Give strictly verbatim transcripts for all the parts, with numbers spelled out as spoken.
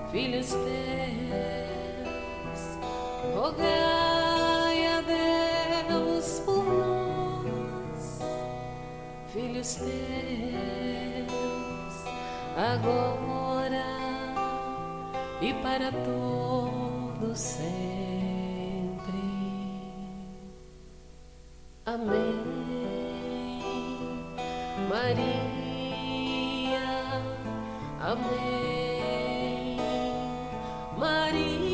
filhos teus, rogai a Deus por nós, filhos teus, agora e para todo sempre. Amém. Maria, amém. Maria.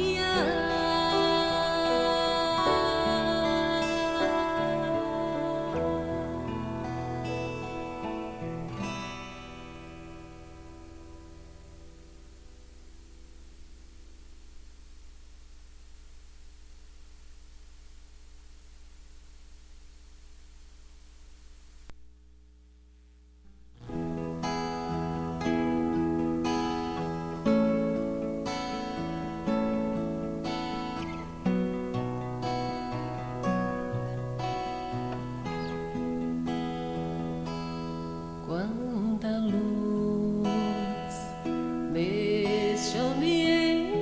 Quanta luz neste ambiente,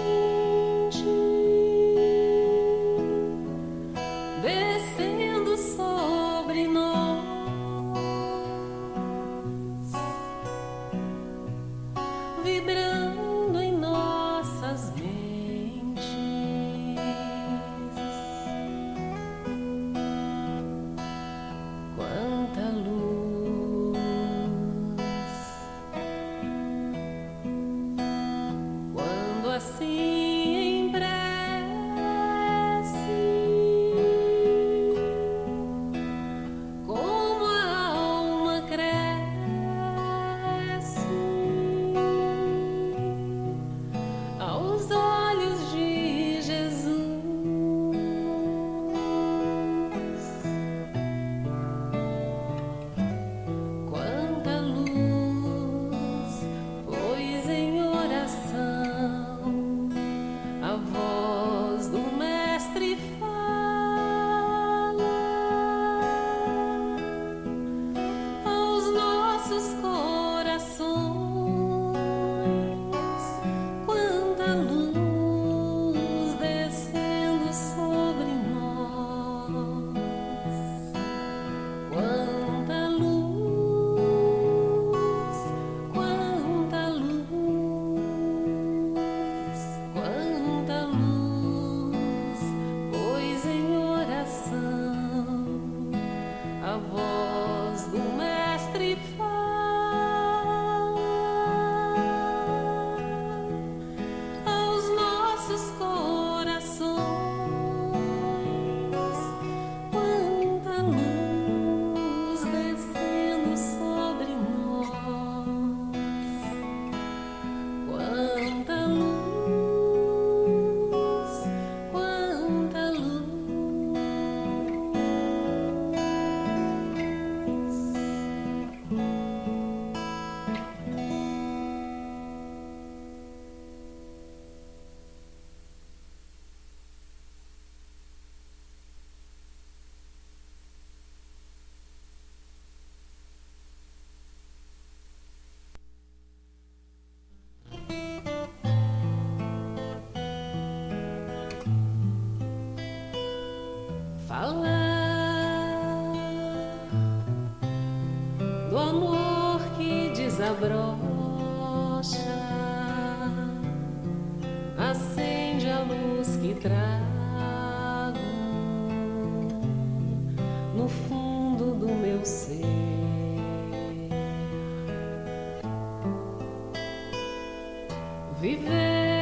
descendo sobre nós, vibrando em nossas mentes. Quanta luz assim em prece, como a alma cresce aos olhos de Jesus. Quanta luz, pois em oração a voz do Mestre fala aos nossos corações. Quanta luz descendo sobre nós, quanta luz, quanta luz, quanta luz, pois em oração a voz do Mestre fala aos nossos corações. Quanta luz descendo sobre nós, quanta luz, quanta luz. Falar do amor que desabrocha, acende a luz que trago no fundo do meu ser. Viver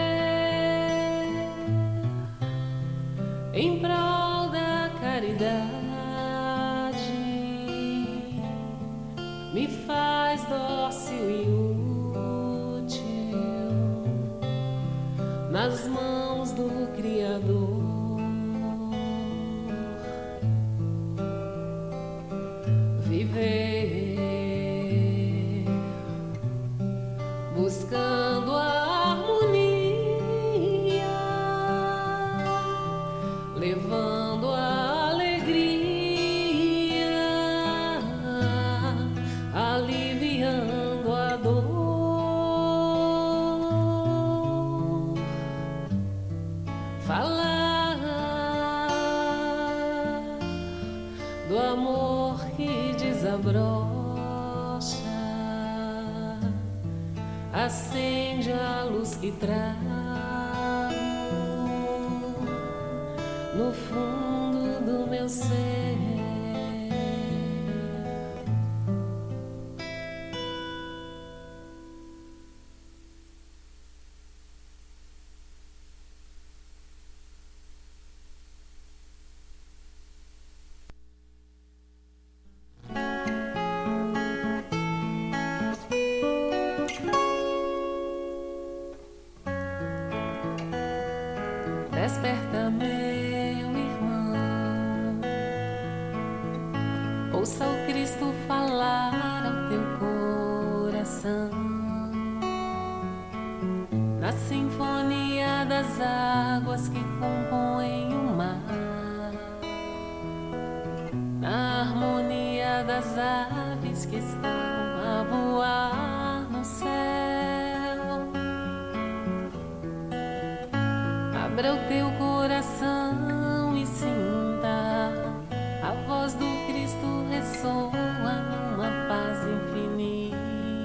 em prol da caridade me faz dócil e útil nas mãos do Criador. Viver buscando a harmonia, levando a alegria, aliviando a dor. desabrocha, acende a luz que trago no fundo do meu ser. Desperta, meu irmão, ouça o Cristo falar ao teu coração, na sinfonia das águas que compõem o mar, na harmonia das aves que estão a voar no céu. Abra o teu coração e sinta a voz do Cristo ressoa numa paz infinita.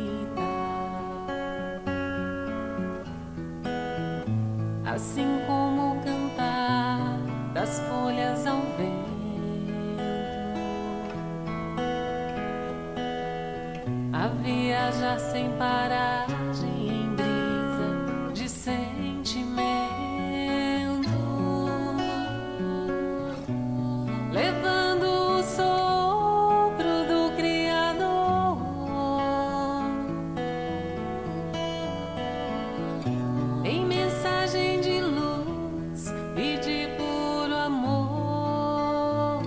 Assim como o cantar das folhas ao vento, a viajar sem paragem em brisa de sentimento. Levando o sopro do Criador, em mensagem de luz e de puro amor.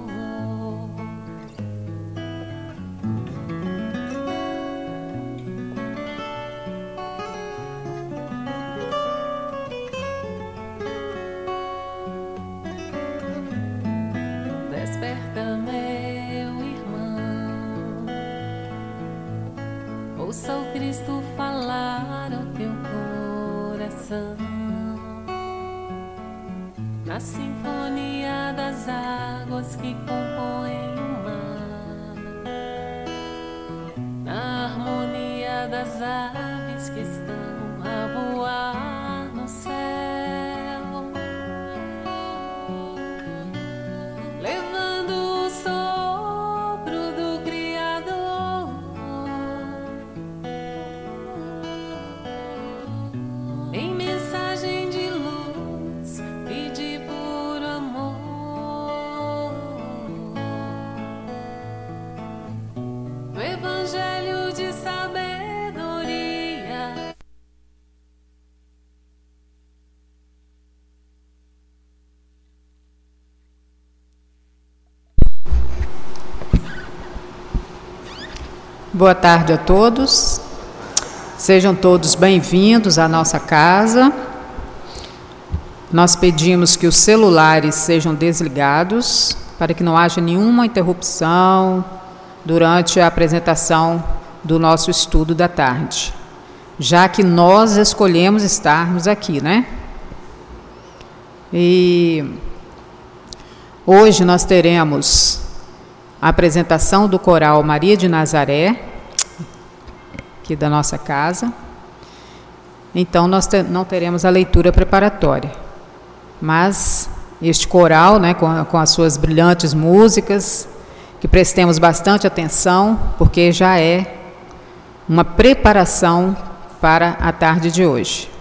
Desperta, meu irmão, ouça o Cristo falar ao teu coração, na sinfonia das águas que compõem o mar, na harmonia das aves que estão a voar no céu. Levando o sopro do Criador, em mensagem de luz e de puro amor. No Evangelho de sabedoria, boa tarde a todos, sejam todos bem-vindos à nossa casa. Nós pedimos que os celulares sejam desligados para que não haja nenhuma interrupção durante a apresentação do nosso estudo da tarde, já que nós escolhemos estarmos aqui, né? E hoje nós teremos a apresentação do coral Maria de Nazaré, aqui da nossa casa. Então nós te, não teremos a leitura preparatória, mas este coral, né, com, com as suas brilhantes músicas, que prestemos bastante atenção, porque já é uma preparação para a tarde de hoje.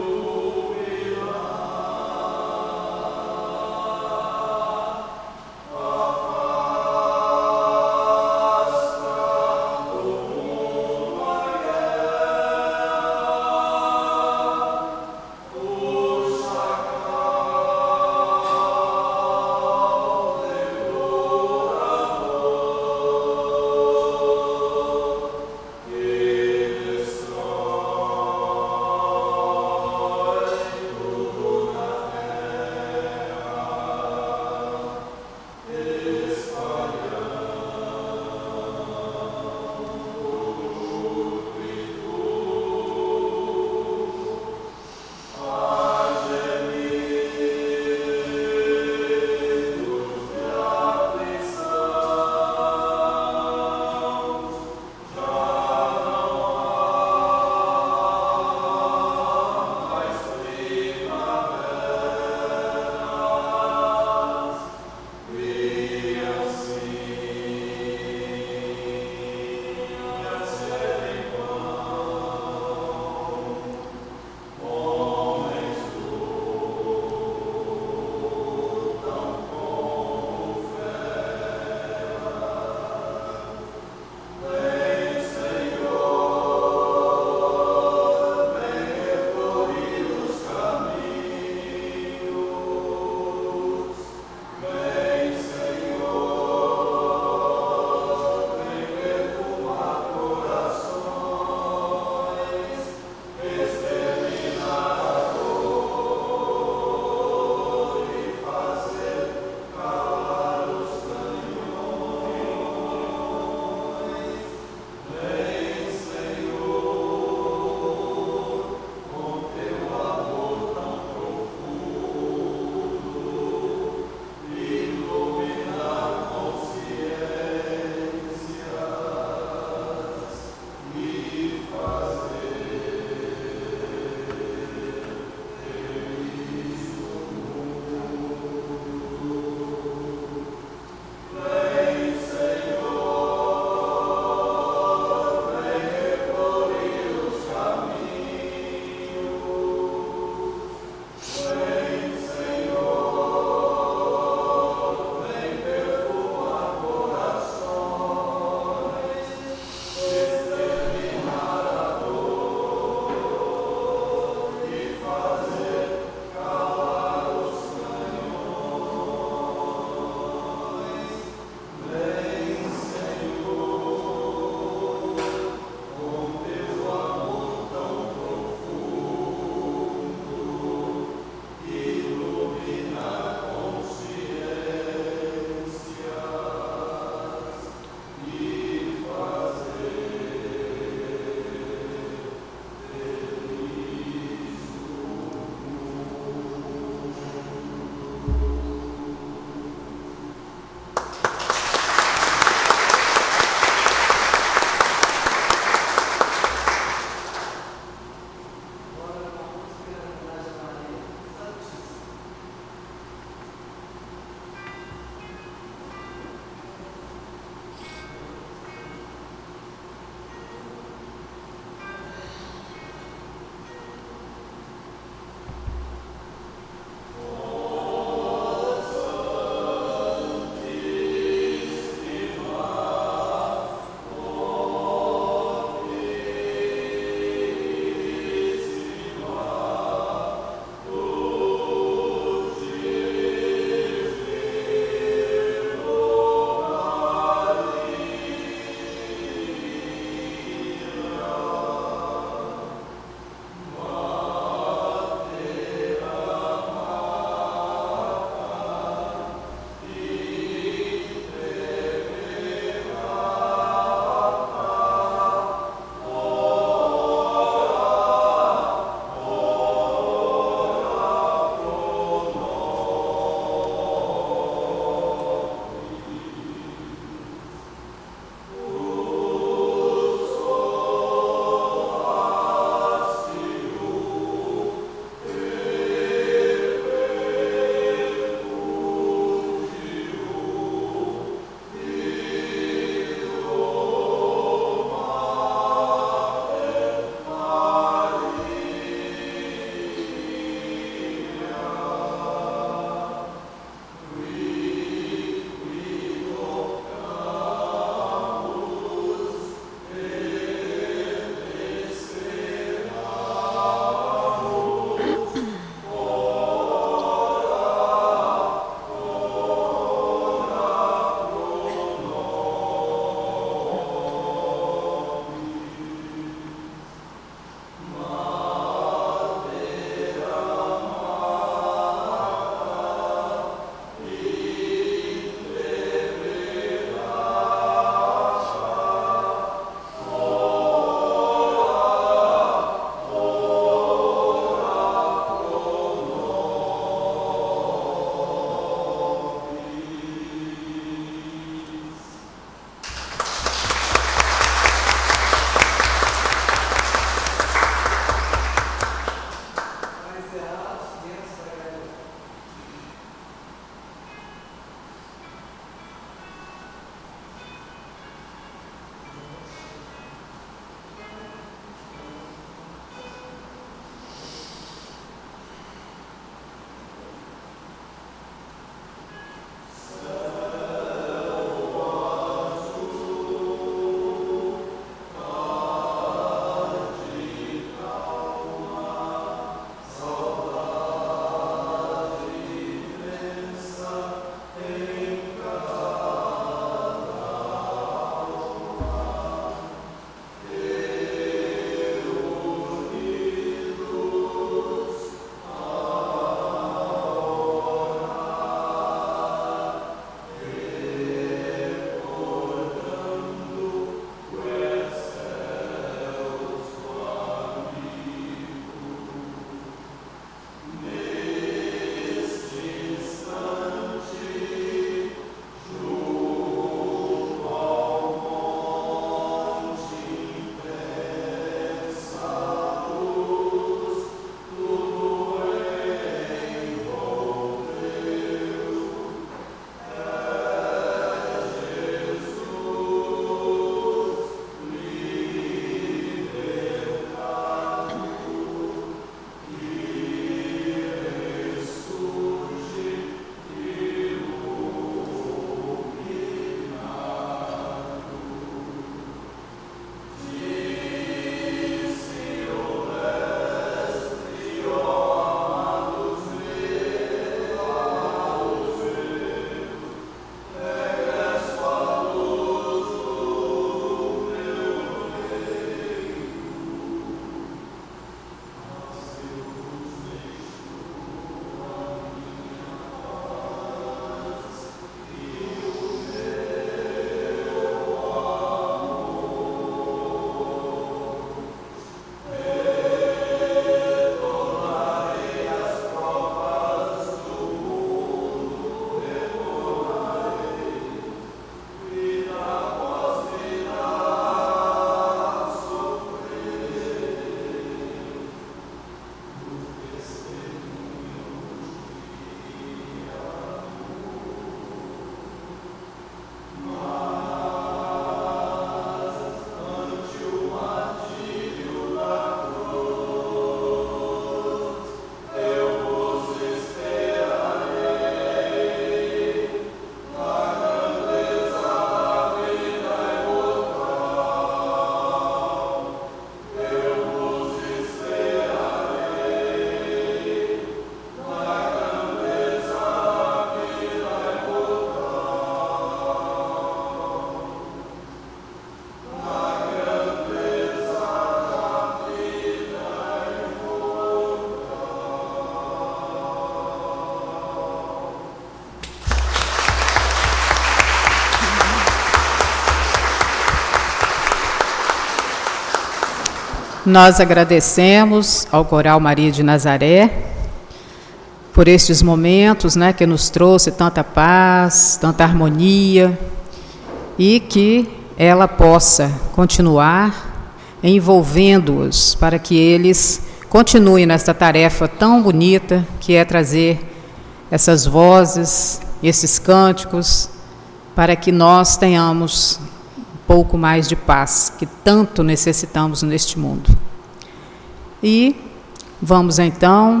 Nós agradecemos ao Coral Maria de Nazaré por estes momentos, né, que nos trouxe tanta paz, tanta harmonia, e que ela possa continuar envolvendo-os para que eles continuem nesta tarefa tão bonita que é trazer essas vozes, esses cânticos, para que nós tenhamos um pouco mais de paz, que tanto necessitamos neste mundo. E vamos então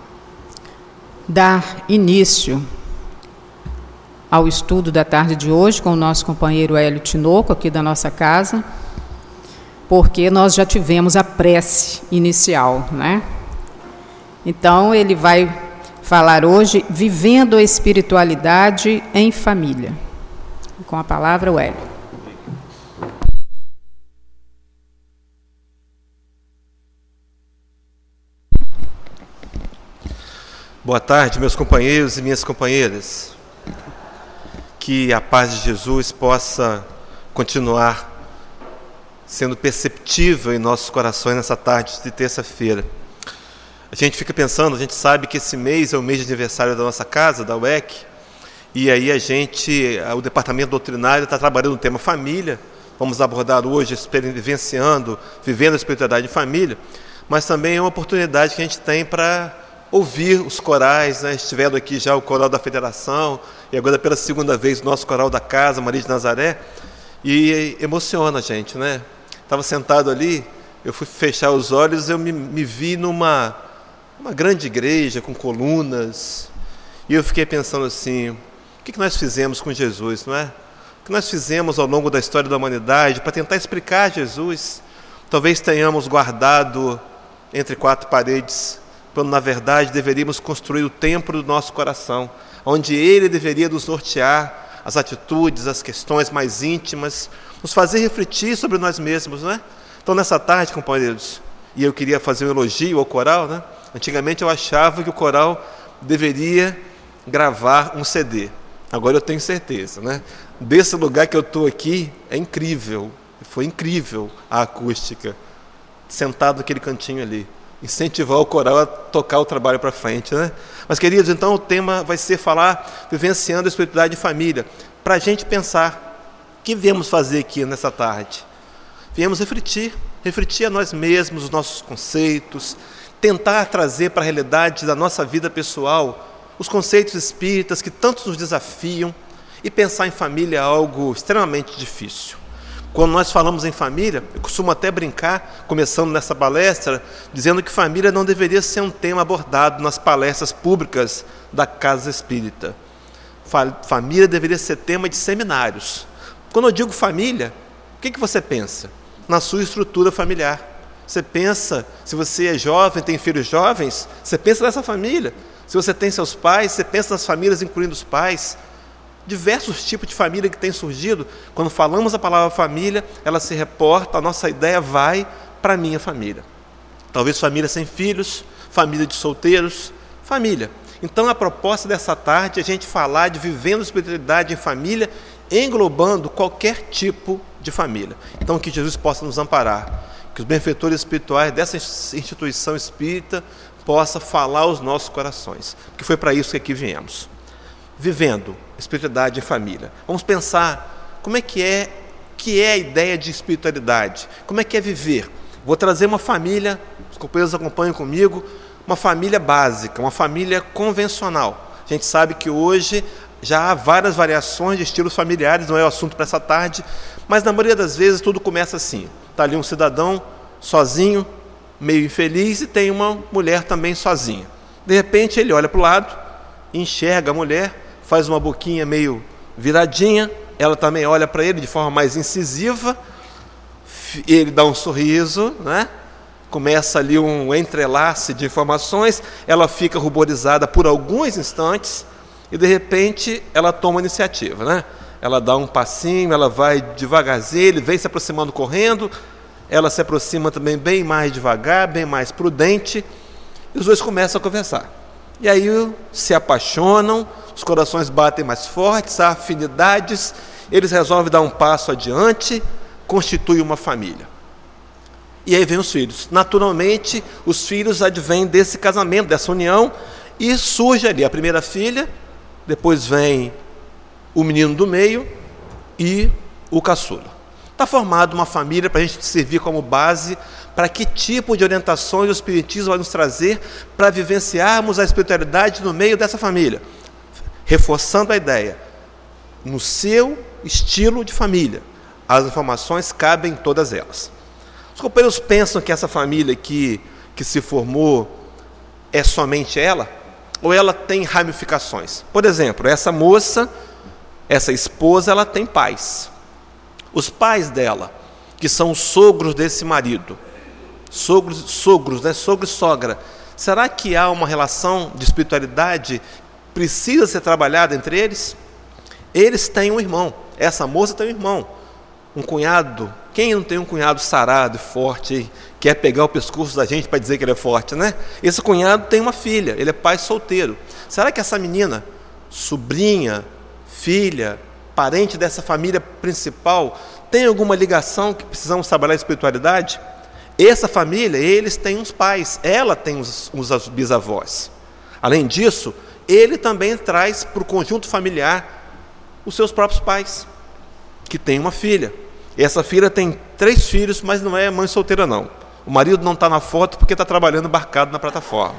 dar início ao estudo da tarde de hoje com o nosso companheiro Hélio Tinoco, aqui da nossa casa, porque nós já tivemos a prece inicial, né? Então, ele vai falar hoje, vivendo a espiritualidade em família. Com a palavra, o Hélio. Boa tarde, meus companheiros e minhas companheiras. Que a paz de Jesus possa continuar sendo perceptível em nossos corações nessa tarde de terça-feira. A gente fica pensando, a gente sabe que esse mês é o mês de aniversário da nossa casa, da U E C, e aí a gente, o departamento doutrinário está trabalhando no tema família. Vamos abordar hoje, vivenciando, vivendo a espiritualidade em família, mas também é uma oportunidade que a gente tem para ouvir os corais, né? Estiveram aqui já o coral da Federação, e agora pela segunda vez o nosso coral da casa, Maria de Nazaré, e emociona a gente, né? Estava sentado ali, eu fui fechar os olhos, eu me, me vi numa uma grande igreja com colunas, e eu fiquei pensando assim, o que, que nós fizemos com Jesus, não é? O que nós fizemos ao longo da história da humanidade para tentar explicar Jesus? Talvez tenhamos guardado entre quatro paredes, quando na verdade deveríamos construir o templo do nosso coração, onde Ele deveria nos nortear as atitudes, as questões mais íntimas, nos fazer refletir sobre nós mesmos, não é? Então, nessa tarde, companheiros, e eu queria fazer um elogio ao coral, né? Antigamente eu achava que o coral deveria gravar um C D. Agora eu tenho certeza, né? Desse lugar que eu estou aqui, é incrível, foi incrível a acústica, sentado naquele cantinho ali. Incentivar o coral a tocar o trabalho para frente, né? Mas, queridos, então o tema vai ser falar, vivenciando a espiritualidade de família, para a gente pensar, o que viemos fazer aqui nessa tarde? Viemos refletir, refletir a nós mesmos, os nossos conceitos, tentar trazer para a realidade da nossa vida pessoal os conceitos espíritas que tanto nos desafiam, e pensar em família é algo extremamente difícil. Quando nós falamos em família, eu costumo até brincar, começando nessa palestra, dizendo que família não deveria ser um tema abordado nas palestras públicas da Casa Espírita. Família deveria ser tema de seminários. Quando eu digo família, o que, que você pensa? Na sua estrutura familiar. Você pensa, se você é jovem, tem filhos jovens, você pensa nessa família. Se você tem seus pais, você pensa nas famílias, incluindo os pais. Diversos tipos de família que têm surgido. Quando falamos a palavra família, ela se reporta, a nossa ideia vai para a minha família. Talvez família sem filhos, família de solteiros, família. Então a proposta dessa tarde é a gente falar de vivendo a espiritualidade em família, englobando qualquer tipo de família. Então que Jesus possa nos amparar, que os benfeitores espirituais dessa instituição espírita possam falar aos nossos corações, porque foi para isso que aqui viemos. Vivendo espiritualidade em família. Vamos pensar como é que é, que é a ideia de espiritualidade, como é que é viver. Vou trazer uma família, os companheiros acompanham comigo, uma família básica, uma família convencional. A gente sabe que hoje já há várias variações de estilos familiares, não é o assunto para essa tarde, mas na maioria das vezes tudo começa assim. Está ali um cidadão sozinho, meio infeliz, e tem uma mulher também sozinha. De repente ele olha para o lado, enxerga a mulher, faz uma boquinha meio viradinha, ela também olha para ele de forma mais incisiva, ele dá um sorriso, né? Começa ali um entrelace de informações, ela fica ruborizada por alguns instantes e de repente ela toma iniciativa, né? Ela dá um passinho, ela vai devagarzinho, ele vem se aproximando correndo, ela se aproxima também bem mais devagar, bem mais prudente, e os dois começam a conversar. E aí se apaixonam, os corações batem mais fortes, há afinidades, eles resolvem dar um passo adiante, constituem uma família. E aí vem os filhos. Naturalmente, os filhos advêm desse casamento, dessa união, e surge ali a primeira filha, depois vem o menino do meio e o caçula. Está formada uma família para a gente servir como base para que tipo de orientações o Espiritismo vai nos trazer para vivenciarmos a espiritualidade no meio dessa família. Reforçando a ideia, no seu estilo de família, as informações cabem em todas elas. Os companheiros pensam que essa família que, que se formou é somente ela, ou ela tem ramificações? Por exemplo, essa moça, essa esposa, ela tem pais. Os pais dela, que são os sogros desse marido, sogros, sogros, né? Sogro e sogra, será que há uma relação de espiritualidade que precisa ser trabalhada entre eles? Eles têm um irmão, essa moça tem um irmão, um cunhado. Quem não tem um cunhado sarado e forte, quer pegar o pescoço da gente para dizer que ele é forte, né? Esse cunhado tem uma filha, ele é pai solteiro. Será que essa menina, sobrinha, filha, parente dessa família principal, tem alguma ligação que precisamos trabalhar a espiritualidade? Essa família, eles têm uns pais, ela tem os, os bisavós. Além disso, ele também traz para o conjunto familiar os seus próprios pais, que tem uma filha. Essa filha tem três filhos, mas não é mãe solteira não. O marido não está na foto porque está trabalhando embarcado na plataforma.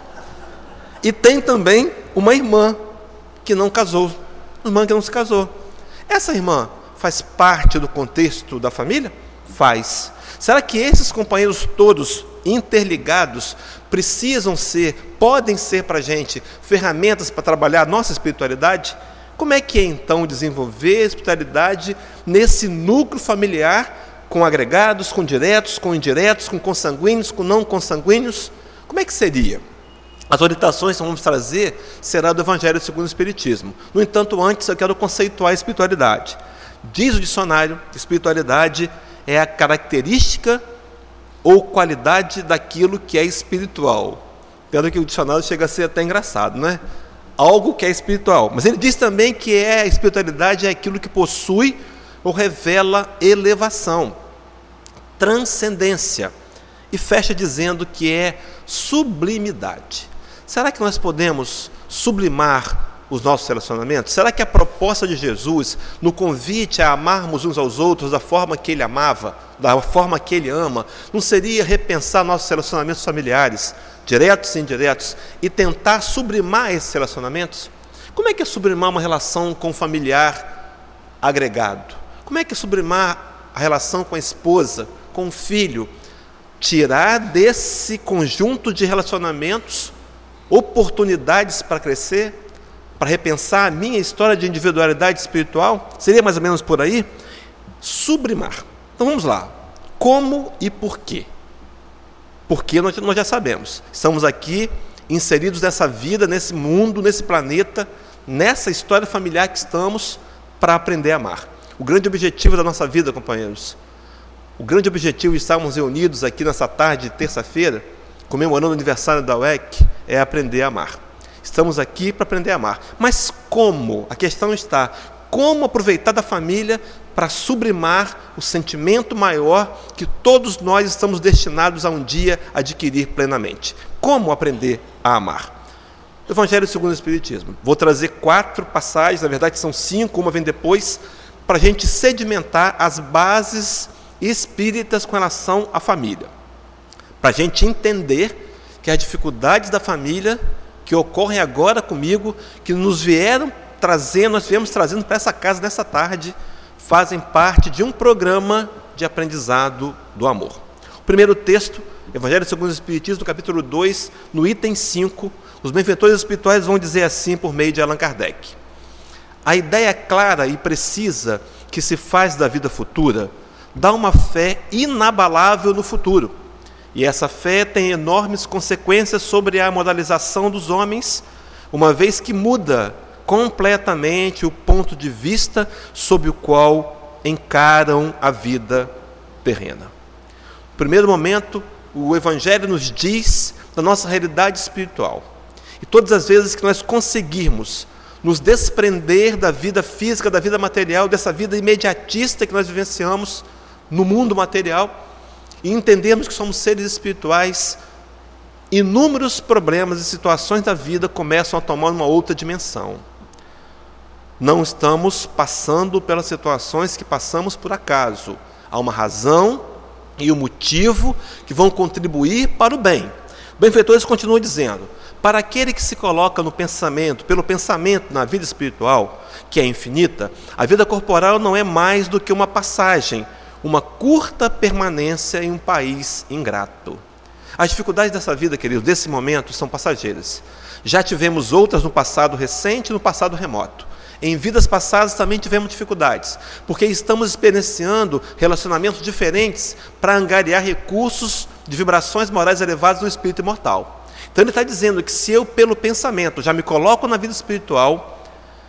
E tem também uma irmã que não casou, uma irmã que não se casou. Essa irmã faz parte do contexto da família? Faz. Será que esses companheiros todos interligados precisam ser, podem ser para a gente ferramentas para trabalhar a nossa espiritualidade? Como é que é então desenvolver a espiritualidade nesse núcleo familiar, com agregados, com diretos, com indiretos, com consanguíneos, com não consanguíneos? Como é que seria? As orientações que vamos trazer será do Evangelho segundo o Espiritismo. No entanto, antes eu quero conceituar a espiritualidade. Diz o dicionário, espiritualidade é a característica ou qualidade daquilo que é espiritual. Pelo que o dicionário chega a ser até engraçado, né? Algo que é espiritual. Mas ele diz também que é, a espiritualidade é aquilo que possui ou revela elevação, transcendência. E fecha dizendo que é sublimidade. Será que nós podemos sublimar os nossos relacionamentos? Será que a proposta de Jesus, no convite a amarmos uns aos outros da forma que Ele amava, da forma que Ele ama, não seria repensar nossos relacionamentos familiares, diretos e indiretos, e tentar sublimar esses relacionamentos? Como é que é sublimar uma relação com um familiar agregado? Como é que é sublimar a relação com a esposa, com o filho? Tirar desse conjunto de relacionamentos oportunidades para crescer, para repensar a minha história de individualidade espiritual? Seria mais ou menos por aí? Sublimar. Então vamos lá. Como e por quê? Porque nós, nós já sabemos. Estamos aqui inseridos nessa vida, nesse mundo, nesse planeta, nessa história familiar que estamos para aprender a amar. O grande objetivo da nossa vida, companheiros, o grande objetivo de estarmos reunidos aqui nessa tarde de terça-feira, comemorando o aniversário da U E C, é aprender a amar. Estamos aqui para aprender a amar. Mas como? A questão está, como aproveitar da família para sublimar o sentimento maior que todos nós estamos destinados a um dia adquirir plenamente? Como aprender a amar? Evangelho segundo o Espiritismo. Vou trazer quatro passagens, na verdade são cinco, uma vem depois, para a gente sedimentar as bases espíritas com relação à família. Para a gente entender que as dificuldades da família que ocorrem agora comigo, que nos vieram trazendo, nós viemos trazendo para essa casa nessa tarde, fazem parte de um programa de aprendizado do amor. O primeiro texto, Evangelho segundo o Espiritismo, no capítulo dois, no item cinco, os benfeitores espirituais vão dizer assim por meio de Allan Kardec: a ideia clara e precisa que se faz da vida futura dá uma fé inabalável no futuro. E essa fé tem enormes consequências sobre a moralização dos homens, uma vez que muda completamente o ponto de vista sob o qual encaram a vida terrena. No primeiro momento, o Evangelho nos diz da nossa realidade espiritual. E todas as vezes que nós conseguirmos nos desprender da vida física, da vida material, dessa vida imediatista que nós vivenciamos no mundo material, e entendermos que somos seres espirituais, inúmeros problemas e situações da vida começam a tomar uma outra dimensão. Não estamos passando pelas situações que passamos por acaso. Há uma razão e um motivo que vão contribuir para o bem. Benfeitores continua dizendo: para aquele que se coloca no pensamento, pelo pensamento na vida espiritual, que é infinita, a vida corporal não é mais do que uma passagem, uma curta permanência em um país ingrato. As dificuldades dessa vida, queridos, desse momento, são passageiras. Já tivemos outras no passado recente e no passado remoto. Em vidas passadas também tivemos dificuldades, porque estamos experienciando relacionamentos diferentes para angariar recursos de vibrações morais elevadas no espírito imortal. Então ele está dizendo que se eu, pelo pensamento, já me coloco na vida espiritual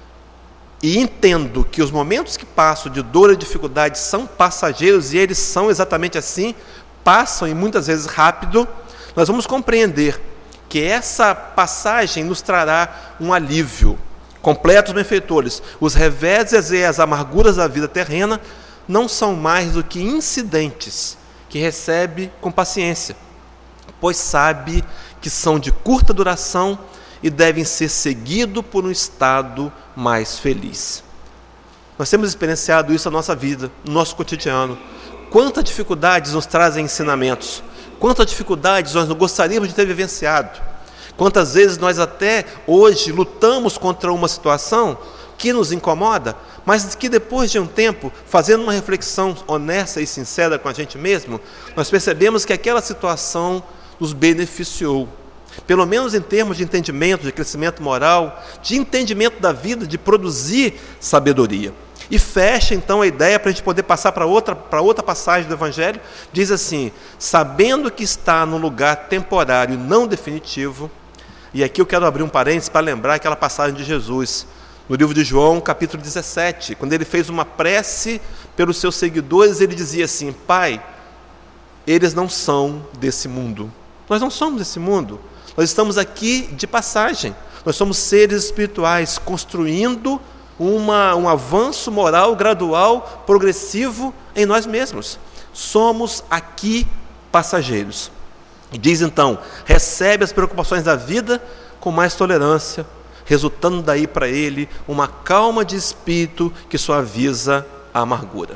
e entendo que os momentos que passo de dor e dificuldade são passageiros, e eles são exatamente assim, passam e muitas vezes rápido, nós vamos compreender que essa passagem nos trará um alívio. Completos benfeitores, os reveses e as amarguras da vida terrena não são mais do que incidentes que recebe com paciência, pois sabe que são de curta duração e devem ser seguidos por um estado mais feliz. Nós temos experienciado isso na nossa vida, no nosso cotidiano. Quantas dificuldades nos trazem ensinamentos, quantas dificuldades nós não gostaríamos de ter vivenciado. Quantas vezes nós até hoje lutamos contra uma situação que nos incomoda, mas que depois de um tempo, fazendo uma reflexão honesta e sincera com a gente mesmo, nós percebemos que aquela situação nos beneficiou. Pelo menos em termos de entendimento, de crescimento moral, de entendimento da vida, de produzir sabedoria. E fecha então a ideia para a gente poder passar para outra, para outra passagem do Evangelho. Diz assim: sabendo que está num lugar temporário não definitivo. E aqui eu quero abrir um parênteses para lembrar aquela passagem de Jesus, no livro de João, capítulo dezessete, quando ele fez uma prece pelos seus seguidores, ele dizia assim: Pai, eles não são desse mundo. Nós não somos desse mundo. Nós estamos aqui de passagem. Nós somos seres espirituais construindo uma, um avanço moral gradual, progressivo em nós mesmos. Somos aqui passageiros. E diz então: recebe as preocupações da vida com mais tolerância, resultando daí para ele uma calma de espírito que suaviza a amargura.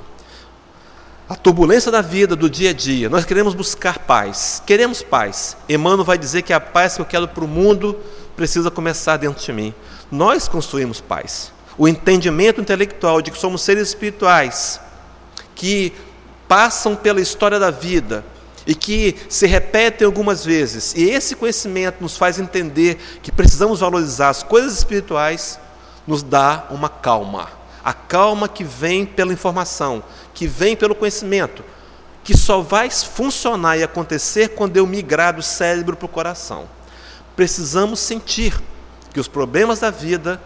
A turbulência da vida, do dia a dia, nós queremos buscar paz, queremos paz. Emmanuel vai dizer que a paz que eu quero para o mundo precisa começar dentro de mim. Nós construímos paz. O entendimento intelectual de que somos seres espirituais, que passam pela história da vida, e que se repetem algumas vezes, e esse conhecimento nos faz entender que precisamos valorizar as coisas espirituais, nos dá uma calma. A calma que vem pela informação, que vem pelo conhecimento, que só vai funcionar e acontecer quando eu migrar do cérebro para o coração. Precisamos sentir que os problemas da vida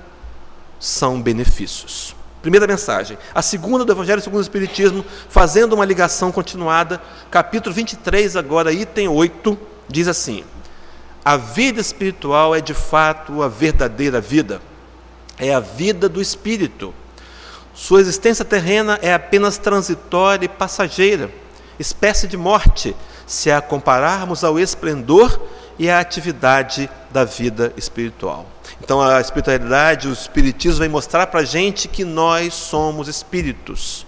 são benefícios. Primeira mensagem. A segunda do Evangelho segundo o Espiritismo, fazendo uma ligação continuada, capítulo vinte e três, agora item oito, diz assim: a vida espiritual é de fato a verdadeira vida, é a vida do espírito. Sua existência terrena é apenas transitória e passageira, espécie de morte, se a compararmos ao esplendor e à atividade da vida espiritual. Então a espiritualidade, o espiritismo vem mostrar para a gente que nós somos espíritos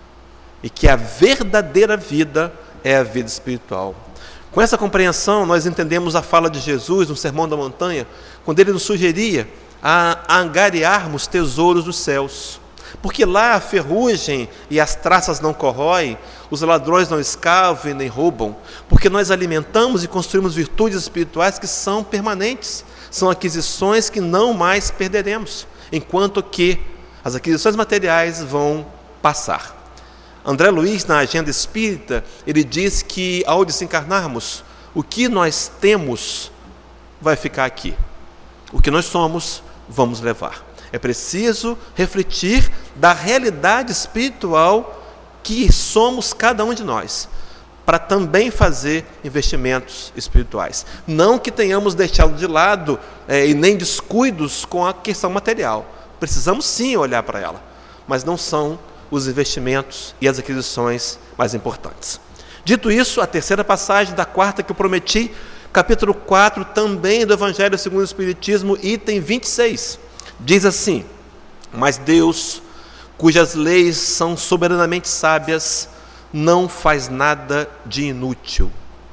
e que a verdadeira vida é a vida espiritual. Com essa compreensão nós entendemos a fala de Jesus no Sermão da Montanha, quando ele nos sugeria a angariarmos tesouros dos céus, porque lá a ferrugem e as traças não corroem, os ladrões não escavam e nem roubam, porque nós alimentamos e construímos virtudes espirituais que são permanentes. São aquisições que não mais perderemos, enquanto que as aquisições materiais vão passar. André Luiz, na Agenda Espírita, ele diz que ao desencarnarmos, o que nós temos vai ficar aqui. O que nós somos, vamos levar. É preciso refletir da realidade espiritual que somos cada um de nós, para também fazer investimentos espirituais. Não que tenhamos deixado de lado é, e nem descuidos com a questão material. Precisamos sim olhar para ela, mas não são os investimentos e as aquisições mais importantes. Dito isso, a terceira passagem da quarta que eu prometi, capítulo quatro, também do Evangelho segundo o Espiritismo, item vinte e seis, diz assim: mas Deus, cujas leis são soberanamente sábias, não faz nada de inútil.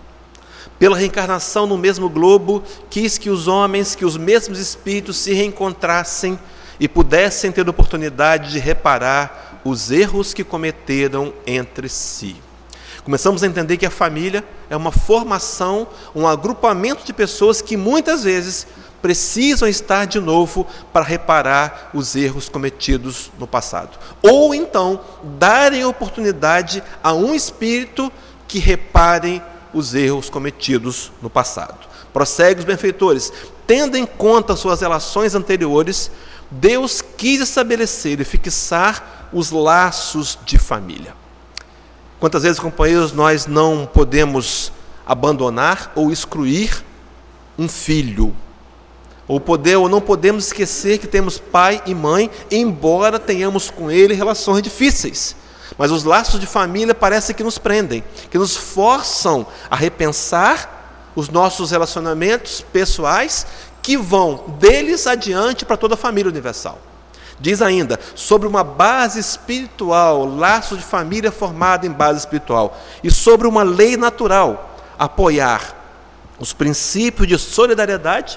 Pela reencarnação no mesmo globo, quis que os homens, que os mesmos espíritos se reencontrassem e pudessem ter oportunidade de reparar os erros que cometeram entre si. Começamos a entender que a família é uma formação, um agrupamento de pessoas que muitas vezes precisam estar de novo para reparar os erros cometidos no passado. Ou então, darem oportunidade a um espírito que reparem os erros cometidos no passado. Prossegue os benfeitores: tendo em conta suas relações anteriores, Deus quis estabelecer e fixar os laços de família. Quantas vezes, companheiros, nós não podemos abandonar ou excluir um filho? Ou, poder, ou não podemos esquecer que temos pai e mãe, embora tenhamos com ele relações difíceis. Mas os laços de família parecem que nos prendem, que nos forçam a repensar os nossos relacionamentos pessoais, que vão deles adiante para toda a família universal. Diz ainda, sobre uma base espiritual, laço de família formado em base espiritual, e sobre uma lei natural, apoiar os princípios de solidariedade,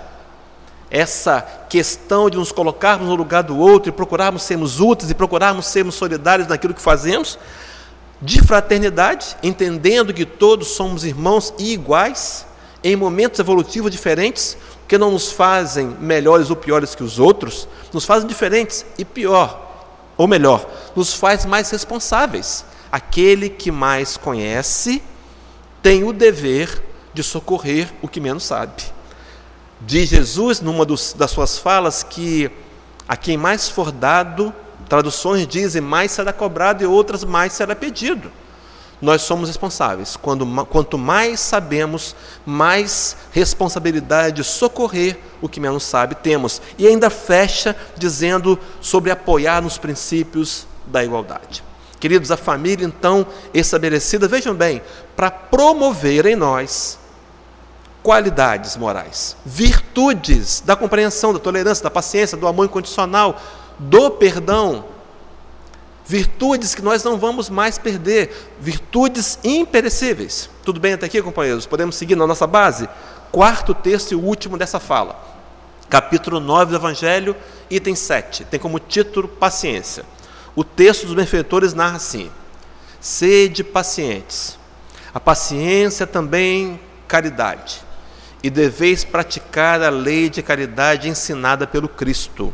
essa questão de nos colocarmos no lugar do outro e procurarmos sermos úteis e procurarmos sermos solidários naquilo que fazemos, de fraternidade, entendendo que todos somos irmãos e iguais, em momentos evolutivos diferentes, que não nos fazem melhores ou piores que os outros, nos fazem diferentes e pior, ou melhor, nos faz mais responsáveis. Aquele que mais conhece tem o dever de socorrer o que menos sabe. Diz Jesus, numa dos, das suas falas, que a quem mais for dado, traduções dizem, mais será cobrado e outras mais será pedido. Nós somos responsáveis. Quando, quanto mais sabemos, mais responsabilidade de socorrer o que menos sabe temos. E ainda fecha dizendo sobre apoiar nos princípios da igualdade. Queridos, a família então estabelecida, vejam bem, para promover em nós qualidades morais, virtudes da compreensão, da tolerância, da paciência, do amor incondicional, do perdão, virtudes que nós não vamos mais perder, virtudes imperecíveis. Tudo bem até aqui, companheiros? Podemos seguir na nossa base? Quarto texto e último dessa fala, capítulo nove do Evangelho, item sete, tem como título paciência. O texto dos benfeitores narra assim: sede pacientes, a paciência também caridade, e deveis praticar a lei de caridade ensinada pelo Cristo,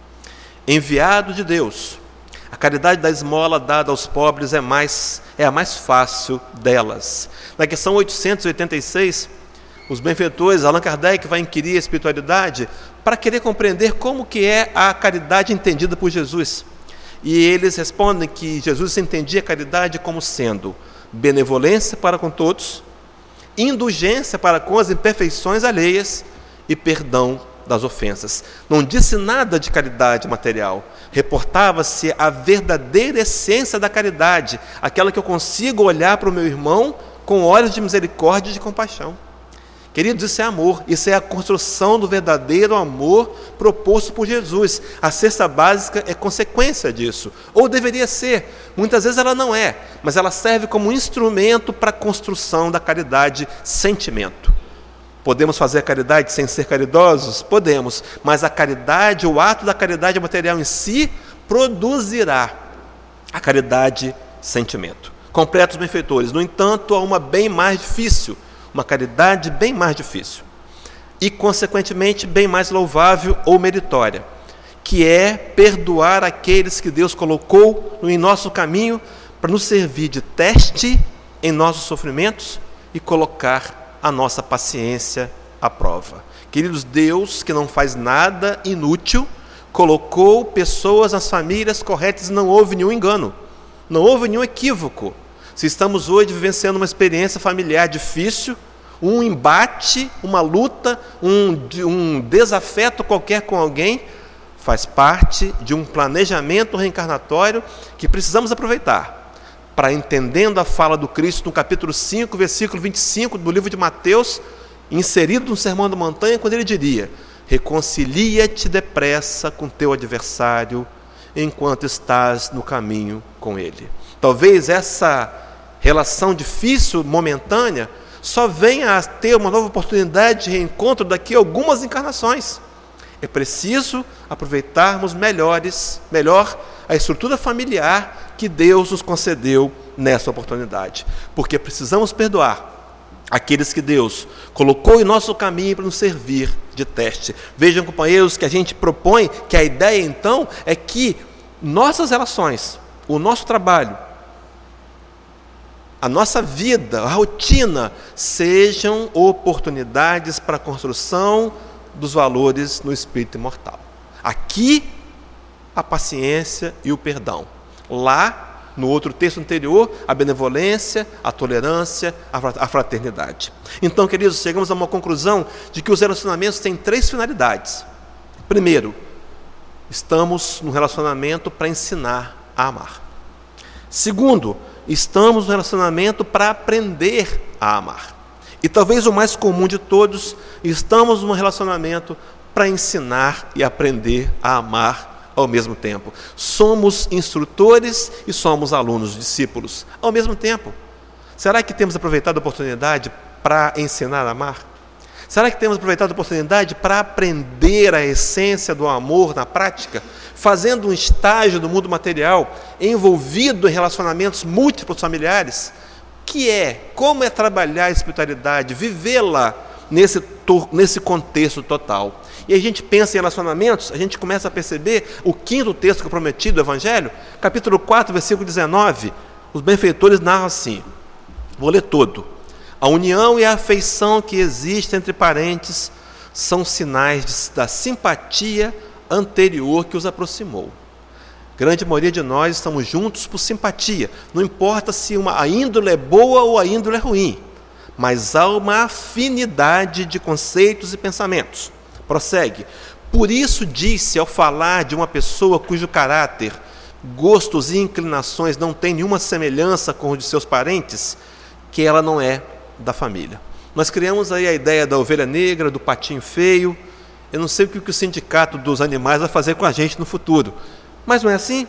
enviado de Deus. A caridade da esmola dada aos pobres é, mais, é a mais fácil delas. Na questão oitocentos e oitenta e seis, os benfeitores, Allan Kardec vai inquirir a espiritualidade para querer compreender como que é a caridade entendida por Jesus. E eles respondem que Jesus entendia a caridade como sendo benevolência para com todos, indulgência para com as imperfeições alheias e perdão das ofensas. Não disse nada de caridade material, reportava-se a verdadeira essência da caridade, aquela que eu consigo olhar para o meu irmão com olhos de misericórdia e de compaixão. Queridos, isso é amor, isso é a construção do verdadeiro amor proposto por Jesus. A cesta básica é consequência disso, ou deveria ser. Muitas vezes ela não é, mas ela serve como instrumento para a construção da caridade sentimento. Podemos fazer a caridade sem ser caridosos? Podemos, mas a caridade, o ato da caridade material em si, produzirá a caridade sentimento. Completa os benfeitores. No entanto, há uma bem mais difícil, uma caridade bem mais difícil e, consequentemente, bem mais louvável ou meritória, que é perdoar aqueles que Deus colocou em nosso caminho para nos servir de teste em nossos sofrimentos e colocar a nossa paciência à prova. Queridos, Deus, que não faz nada inútil, colocou pessoas nas famílias corretas e não houve nenhum engano, não houve nenhum equívoco. Se estamos hoje vivenciando uma experiência familiar difícil, um embate, uma luta, um, um desafeto qualquer com alguém, faz parte de um planejamento reencarnatório que precisamos aproveitar para entendendo a fala do Cristo no capítulo cinco, versículo vinte e cinco do livro de Mateus, inserido no Sermão da Montanha, quando ele diria: reconcilia-te depressa com teu adversário enquanto estás no caminho com ele. Talvez essa relação difícil, momentânea, só venha a ter uma nova oportunidade de reencontro daqui a algumas encarnações. É preciso aproveitarmos melhores, melhor a estrutura familiar que Deus nos concedeu nessa oportunidade. Porque precisamos perdoar aqueles que Deus colocou em nosso caminho para nos servir de teste. Vejam, companheiros, que a gente propõe que a ideia, então, é que nossas relações, o nosso trabalho, a nossa vida, a rotina, sejam oportunidades para a construção dos valores no espírito imortal. Aqui, a paciência e o perdão. Lá, no outro texto anterior, a benevolência, a tolerância, a fraternidade. Então, queridos, chegamos a uma conclusão de que os relacionamentos têm três finalidades. Primeiro, estamos no relacionamento para ensinar a amar. Segundo, estamos no relacionamento para aprender a amar. E talvez o mais comum de todos, estamos num relacionamento para ensinar e aprender a amar ao mesmo tempo. Somos instrutores e somos alunos, discípulos, ao mesmo tempo. Será que temos aproveitado a oportunidade para ensinar a amar? Será que temos aproveitado a oportunidade para aprender a essência do amor na prática, fazendo um estágio do mundo material, envolvido em relacionamentos múltiplos familiares? Que é, como é trabalhar a espiritualidade, vivê-la nesse, nesse contexto total. E a gente pensa em relacionamentos, a gente começa a perceber o quinto texto que é prometido do Evangelho, capítulo quatro, versículo dezenove, os benfeitores narram assim, vou ler todo: a união e a afeição que existe entre parentes são sinais de, da simpatia anterior que os aproximou. Grande maioria de nós estamos juntos por simpatia, não importa se uma, a índole é boa ou a índole é ruim, mas há uma afinidade de conceitos e pensamentos. Prossegue: por isso disse, ao falar de uma pessoa cujo caráter, gostos e inclinações não têm nenhuma semelhança com os de seus parentes, que ela não é da família. Nós criamos aí a ideia da ovelha negra, do patinho feio. Eu não sei o que o sindicato dos animais vai fazer com a gente no futuro, mas não é assim?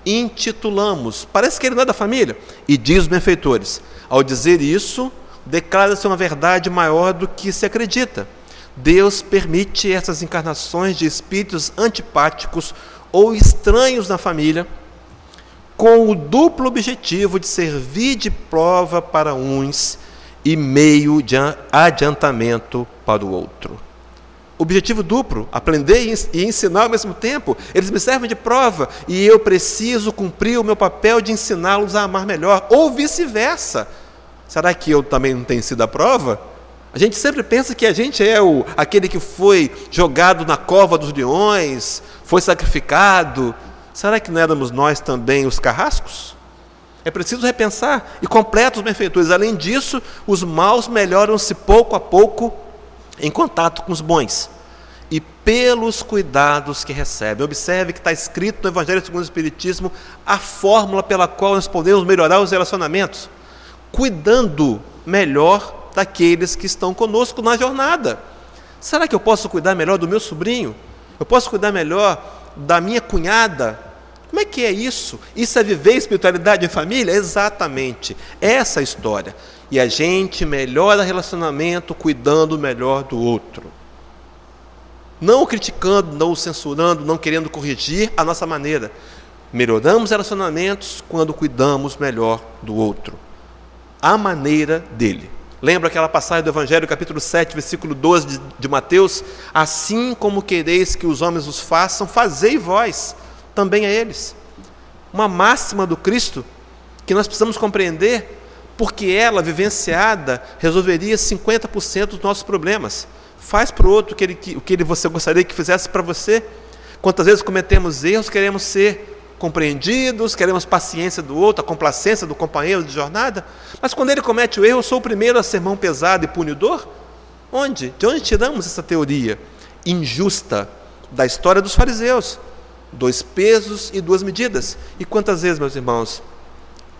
Intitulamos, parece que ele não é da família. E diz os benfeitores, ao dizer isso, declara-se uma verdade maior do que se acredita. Deus permite essas encarnações de espíritos antipáticos ou estranhos na família, com o duplo objetivo de servir de prova para uns e meio de adiantamento para o outro. Objetivo duplo, aprender e ensinar ao mesmo tempo. Eles me servem de prova e eu preciso cumprir o meu papel de ensiná-los a amar melhor, ou vice-versa. Será que eu também não tenho sido a prova? A gente sempre pensa que a gente é o, aquele que foi jogado na cova dos leões, foi sacrificado. Será que não éramos nós também os carrascos? É preciso repensar e completar os benfeitores. Além disso, os maus melhoram-se pouco a pouco em contato com os bons e pelos cuidados que recebem. Observe que está escrito no Evangelho segundo o Espiritismo a fórmula pela qual nós podemos melhorar os relacionamentos, cuidando melhor daqueles que estão conosco na jornada. Será que eu posso cuidar melhor do meu sobrinho? Eu posso cuidar melhor da minha cunhada? Como é que é isso? Isso é viver espiritualidade em família? Exatamente, essa é a história. E a gente melhora o relacionamento cuidando melhor do outro. Não o criticando, não o censurando, não querendo corrigir a nossa maneira. Melhoramos relacionamentos quando cuidamos melhor do outro. A maneira dele. Lembra aquela passagem do Evangelho, capítulo sete, versículo doze de, de Mateus? Assim como quereis que os homens os façam, fazei vós também a eles. Uma máxima do Cristo que nós precisamos compreender, porque ela, vivenciada, resolveria cinquenta por cento dos nossos problemas. Faz para o outro o que, ele, o que ele, você gostaria que fizesse para você. Quantas vezes cometemos erros, queremos ser compreendidos, queremos paciência do outro, a complacência do companheiro de jornada, mas quando ele comete o erro, eu sou o primeiro a ser mão pesada e punidor? Onde? De onde tiramos essa teoria injusta da história dos fariseus? Dois pesos e duas medidas. E quantas vezes, meus irmãos,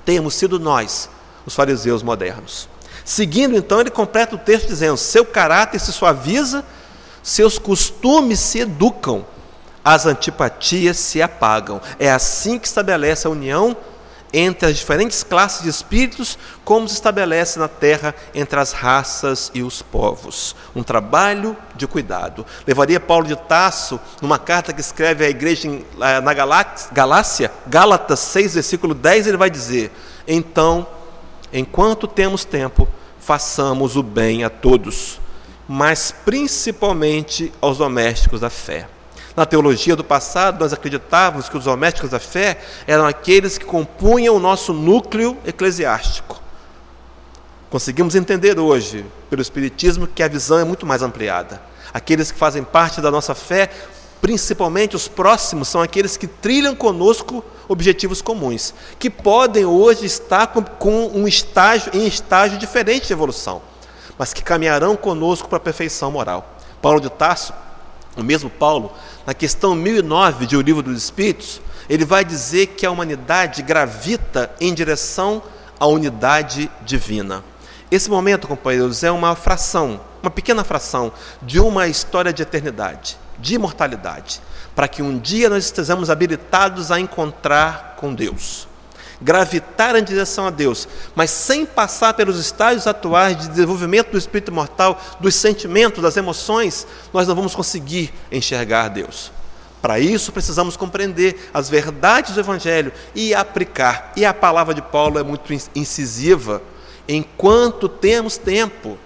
temos sido nós, os fariseus modernos. Seguindo, então, ele completa o texto dizendo: seu caráter se suaviza, seus costumes se educam, as antipatias se apagam. É assim que estabelece a união entre as diferentes classes de espíritos, como se estabelece na terra entre as raças e os povos. Um trabalho de cuidado. Levaria Paulo de Tarso, numa carta que escreve à igreja na Galácia, Gálatas seis, versículo dez, ele vai dizer: então, enquanto temos tempo, façamos o bem a todos, mas principalmente aos domésticos da fé. Na teologia do passado, nós acreditávamos que os domésticos da fé eram aqueles que compunham o nosso núcleo eclesiástico. Conseguimos entender hoje, pelo Espiritismo, que a visão é muito mais ampliada. Aqueles que fazem parte da nossa fé, principalmente os próximos, são aqueles que trilham conosco objetivos comuns, que podem hoje estar com, com um estágio, em estágio diferente de evolução, mas que caminharão conosco para a perfeição moral. Paulo de Tarso, o mesmo Paulo, na questão mil e nove de O Livro dos Espíritos, ele vai dizer que a humanidade gravita em direção à unidade divina. Esse momento, companheiros, é uma fração, uma pequena fração de uma história de eternidade, de imortalidade, para que um dia nós estejamos habilitados a encontrar com Deus. Gravitar em direção a Deus, mas sem passar pelos estágios atuais de desenvolvimento do espírito imortal, dos sentimentos, das emoções, nós não vamos conseguir enxergar Deus. Para isso precisamos compreender as verdades do Evangelho e aplicar. E a palavra de Paulo é muito incisiva: enquanto temos tempo,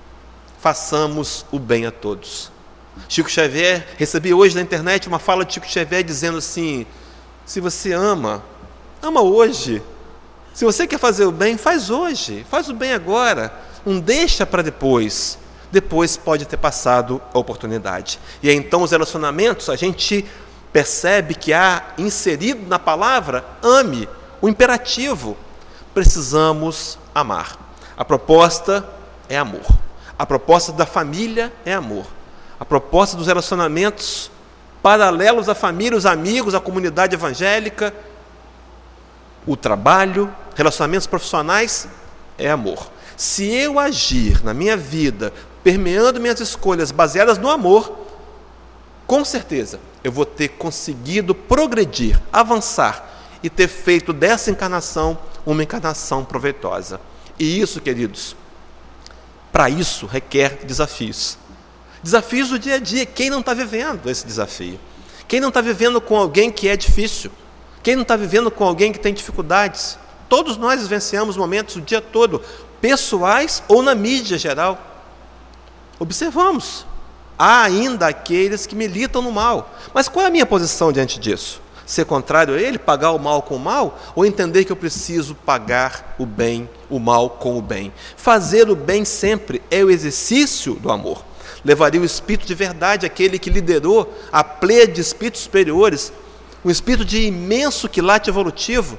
façamos o bem a todos. Chico Xavier, recebi hoje na internet uma fala de Chico Xavier dizendo assim: se você ama, ama hoje. Se você quer fazer o bem, faz hoje, faz o bem agora, não deixa para depois. Depois pode ter passado a oportunidade. E aí, então, os relacionamentos, a gente percebe que há inserido na palavra ame, o imperativo. Precisamos amar. A proposta é amor. A proposta da família é amor. A proposta dos relacionamentos paralelos à família, os amigos, a comunidade evangélica, o trabalho, relacionamentos profissionais, é amor. Se eu agir na minha vida, permeando minhas escolhas baseadas no amor, com certeza eu vou ter conseguido progredir, avançar e ter feito dessa encarnação uma encarnação proveitosa. E isso, queridos, para isso requer desafios. Desafios do dia a dia. Quem não está vivendo esse desafio? Quem não está vivendo com alguém que é difícil? Quem não está vivendo com alguém que tem dificuldades? Todos nós vivenciamos momentos o dia todo, pessoais ou na mídia geral. Observamos. Há ainda aqueles que militam no mal. Mas qual é a minha posição diante disso? Ser contrário a ele, pagar o mal com o mal, ou entender que eu preciso pagar o bem, o mal com o bem? Fazer o bem sempre é o exercício do amor. Levaria o espírito de verdade, aquele que liderou a pleia de espíritos superiores, um espírito de imenso quilate evolutivo,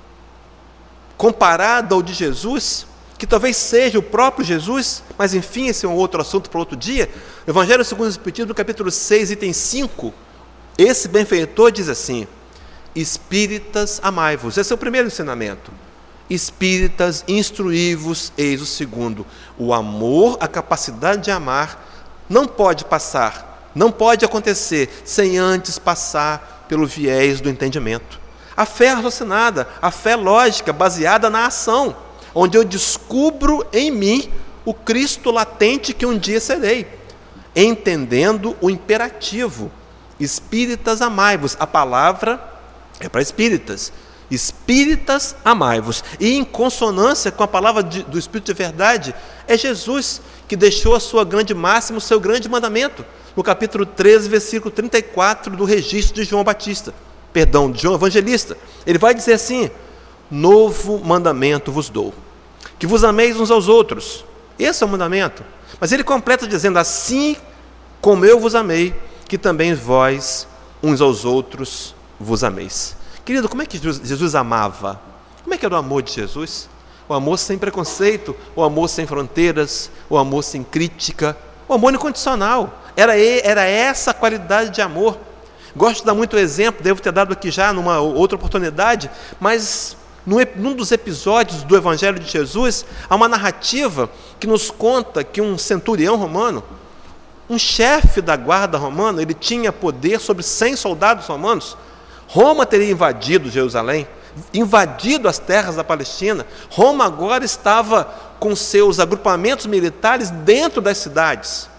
comparado ao de Jesus, que talvez seja o próprio Jesus, mas enfim, esse é um outro assunto para outro dia. Evangelho segundo o Espiritismo, no capítulo seis, item cinco, esse benfeitor diz assim: espíritas, amai-vos. Esse é o primeiro ensinamento. Espíritas, instruí-vos, eis o segundo. O amor, a capacidade de amar, não pode passar, não pode acontecer sem antes passar pelo viés do entendimento. A fé raciocinada, a fé lógica, baseada na ação, onde eu descubro em mim o Cristo latente que um dia serei, entendendo o imperativo. Espíritas, amai-vos. A palavra é para espíritas. Espíritas, amai-vos. E em consonância com a palavra de, do Espírito de verdade, é Jesus que deixou a sua grande máxima, o seu grande mandamento, no capítulo treze, versículo trinta e quatro do registro de João Batista, perdão, de João Evangelista. Ele vai dizer assim: novo mandamento vos dou, que vos ameis uns aos outros. Esse é o mandamento. Mas ele completa dizendo: assim como eu vos amei, que também vós uns aos outros vos ameis. Querido, como é que Jesus amava? Como é que era o amor de Jesus? O amor sem preconceito, o amor sem fronteiras, o amor sem crítica, o amor incondicional. Era, era essa a qualidade de amor. Gosto de dar muito exemplo, devo ter dado aqui já numa outra oportunidade, mas Num dos episódios do Evangelho de Jesus, há uma narrativa que nos conta que um centurião romano, um chefe da guarda romana, ele tinha poder sobre cem soldados romanos. Roma teria invadido Jerusalém, invadido as terras da Palestina. Roma agora estava com seus agrupamentos militares dentro das cidades,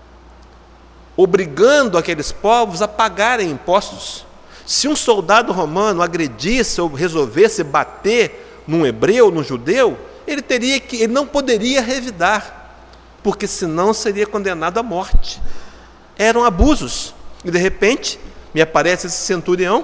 obrigando aqueles povos a pagarem impostos. Se um soldado romano agredisse ou resolvesse bater num hebreu, num judeu, ele teria que, ele não poderia revidar, porque senão seria condenado à morte. Eram abusos. E de repente, me aparece esse centurião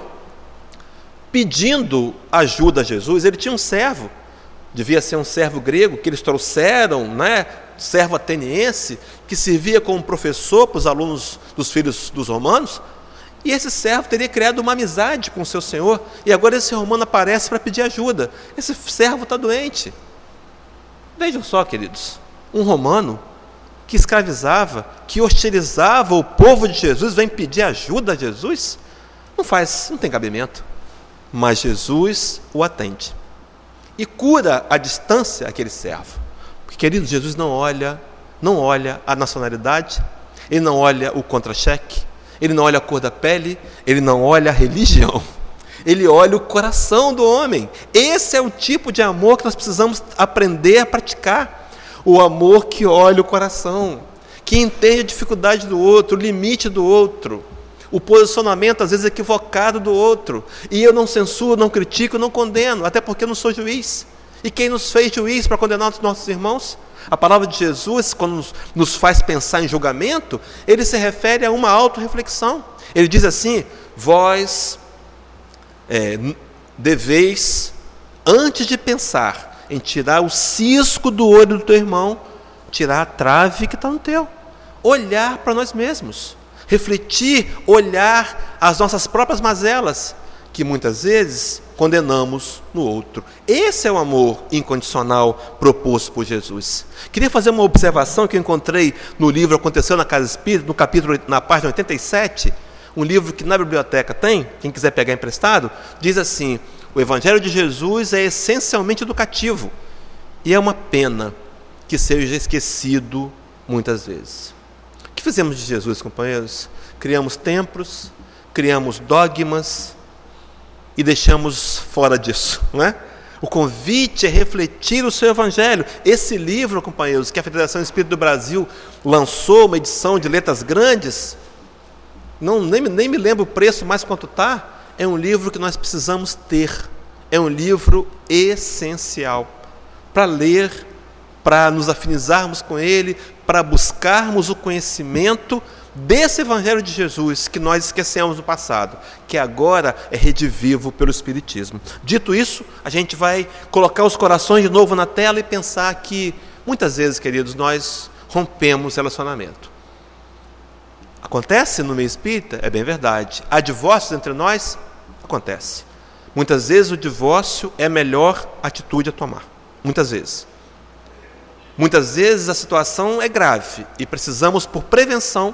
pedindo ajuda a Jesus. Ele tinha um servo, devia ser um servo grego, que eles trouxeram, né, servo ateniense, que servia como professor para os alunos dos filhos dos romanos. E esse servo teria criado uma amizade com o seu senhor, e agora esse romano aparece para pedir ajuda. Esse servo está doente. Vejam só, queridos, um romano que escravizava, que hostilizava o povo de Jesus, vem pedir ajuda a Jesus? Não faz, não tem cabimento. Mas Jesus o atende e cura à distância aquele servo. Porque, queridos, Jesus não olha, não olha a nacionalidade, ele não olha o contra-cheque, ele não olha a cor da pele, ele não olha a religião, ele olha o coração do homem. Esse é o tipo de amor que nós precisamos aprender a praticar. O amor que olha o coração, que entende a dificuldade do outro, o limite do outro, o posicionamento às vezes equivocado do outro. E eu não censuro, não critico, não condeno, até porque eu não sou juiz. E quem nos fez juiz para condenar os nossos irmãos? A palavra de Jesus, quando nos faz pensar em julgamento, ele se refere a uma autorreflexão. Ele diz assim: vós é, deveis, antes de pensar em tirar o cisco do olho do teu irmão, tirar a trave que está no teu. Olhar para nós mesmos, refletir, olhar as nossas próprias mazelas, que muitas vezes condenamos no outro. Esse é o amor incondicional proposto por Jesus. Queria fazer uma observação que eu encontrei no livro Aconteceu na Casa Espírita, no capítulo, na página oitenta e sete, um livro que na biblioteca tem, quem quiser pegar emprestado, diz assim: o Evangelho de Jesus é essencialmente educativo, e é uma pena que seja esquecido muitas vezes. O que fizemos de Jesus, companheiros? Criamos templos, criamos dogmas, e deixamos fora disso, não é? O convite é refletir o seu Evangelho. Esse livro, companheiros, que a Federação Espírita do Brasil lançou, uma edição de letras grandes, não, nem, nem me lembro o preço mais quanto está, é um livro que nós precisamos ter, é um livro essencial para ler, para nos afinizarmos com ele, para buscarmos o conhecimento desse Evangelho de Jesus que nós esquecemos no passado, que agora é redivivo pelo Espiritismo. Dito isso, a gente vai colocar os corações de novo na tela e pensar que muitas vezes, queridos, nós rompemos relacionamento. Acontece no meio espírita? É bem verdade. Há divórcios entre nós? Acontece. Muitas vezes o divórcio é a melhor atitude a tomar. Muitas vezes. Muitas vezes a situação é grave e precisamos, por prevenção,